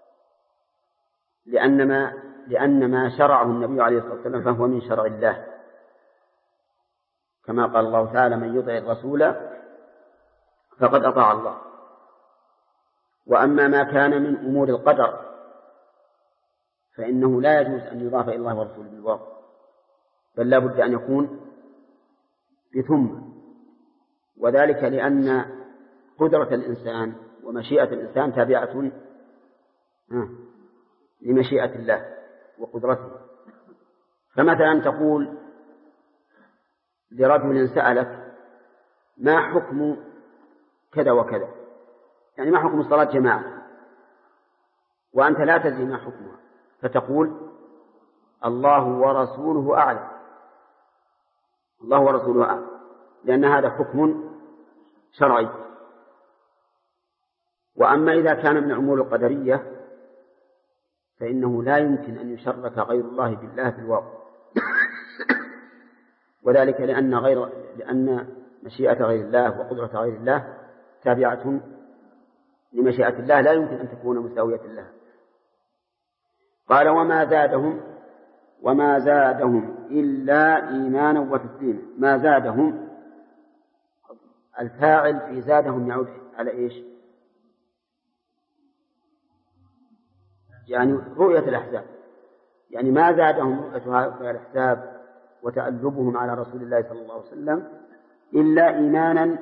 لأن ما شرعه النبي عليه الصلاة والسلام فهو من شرع الله، كما قال الله تعالى من يطع الرسول فقد أطاع الله. وأما ما كان من أمور القدر فإنه لا يجوز أن يضاف إلى الله ورسوله بالواو، بل لا بد أن يكون بثم. وذلك لأن قدرة الإنسان ومشيئة الإنسان تابعة لمشيئة الله وقدرته. فمثلا تقول لرجل سألك ما حكم كذا وكذا، يعني ما حكم صلاة جماعة، وأنت لا تدري ما حكمها، فتقول الله ورسوله أعلم، الله ورسوله أعلم، لأن هذا حكم شرعي. وأما إذا كان من الأمور القدرية فإنه لا يمكن أن يشرك غير الله بالله في الواو، وذلك لأن مشيئة غير الله وقدرة غير الله تابعة لمشيئة الله، لا يمكن أن تكون مساوية الله. قال وما زادهم إلا إيمانا وتسليما. ما زادهم، الفاعل في زادهم يعود على إيش؟ يعني رؤية الأحزاب، يعني ما زادهم رؤية الأحزاب وتألبهم على رسول الله صلى الله عليه وسلم إلا إيمانا،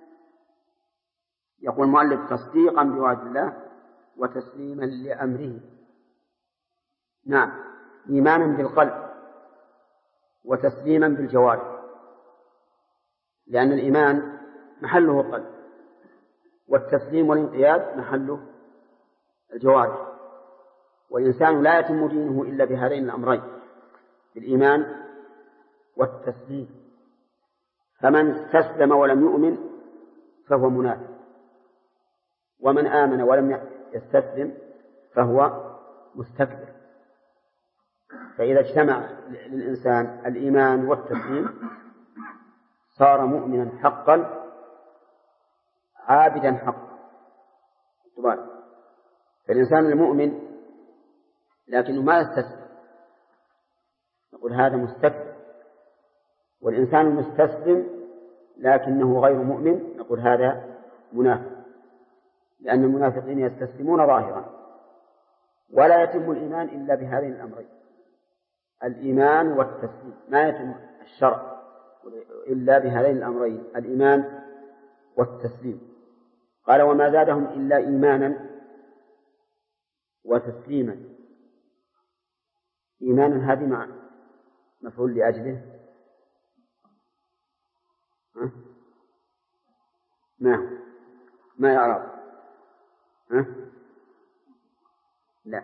يقول المؤلف تصديقا بوعد الله وتسليما لأمره. نعم، إيمانا بالقلب وتسليما بالجوارح، لأن الإيمان محله القلب والتسليم والانقياد محله الجوارح، والإنسان لا يتم دينه إلا بهذين الأمرين، بالإيمان والتسليم. فمن استسلم ولم يؤمن فهو منافق، ومن آمن ولم يستسلم فهو مستكبر. فإذا اجتمع للإنسان الإيمان والتسليم صار مؤمنا حقا عابدا حقا. فالإنسان المؤمن لكنه ما يستسلم، نقول هذا مستكبر. والإنسان المستسلم لكنه غير مؤمن نقول هذا منافق، لأن المنافقين يستسلمون ظاهرا. ولا يتم الإيمان إلا بهذين الأمرين، الإيمان والتسليم، ما يتم الشرع إلا بهذين الأمرين، الإيمان والتسليم. قال وما زادهم إلا إيمانا وتسليما. إيمانا هذه مع مفعول لأجله، ما يعرف لا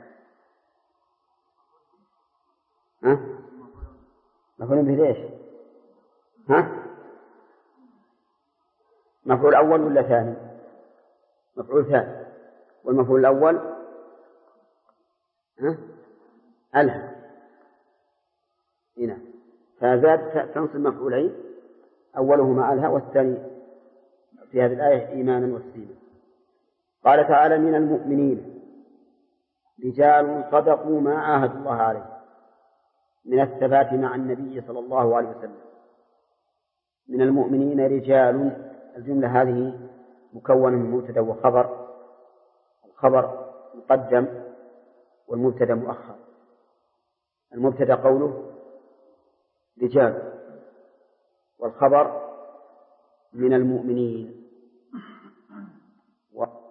مفعول به ليش؟ مفعول أول ولا ثاني؟ مفعول ثاني. والمفعول الأول ألهم هنا، فزاد تنصب مفعولين أولهما ألها والثاني في هذه الآية إيمانا وتسليما. قال تعالى من المؤمنين رجال صدقوا ما عاهدوا الله عليه من الثبات مع النبي صلى الله عليه وسلم. من المؤمنين رجال، الجملة هذه مكونة من مبتدأ وخبر، الخبر مقدم والمبتدأ مؤخر. المبتدأ قوله رجال، والخبر من المؤمنين.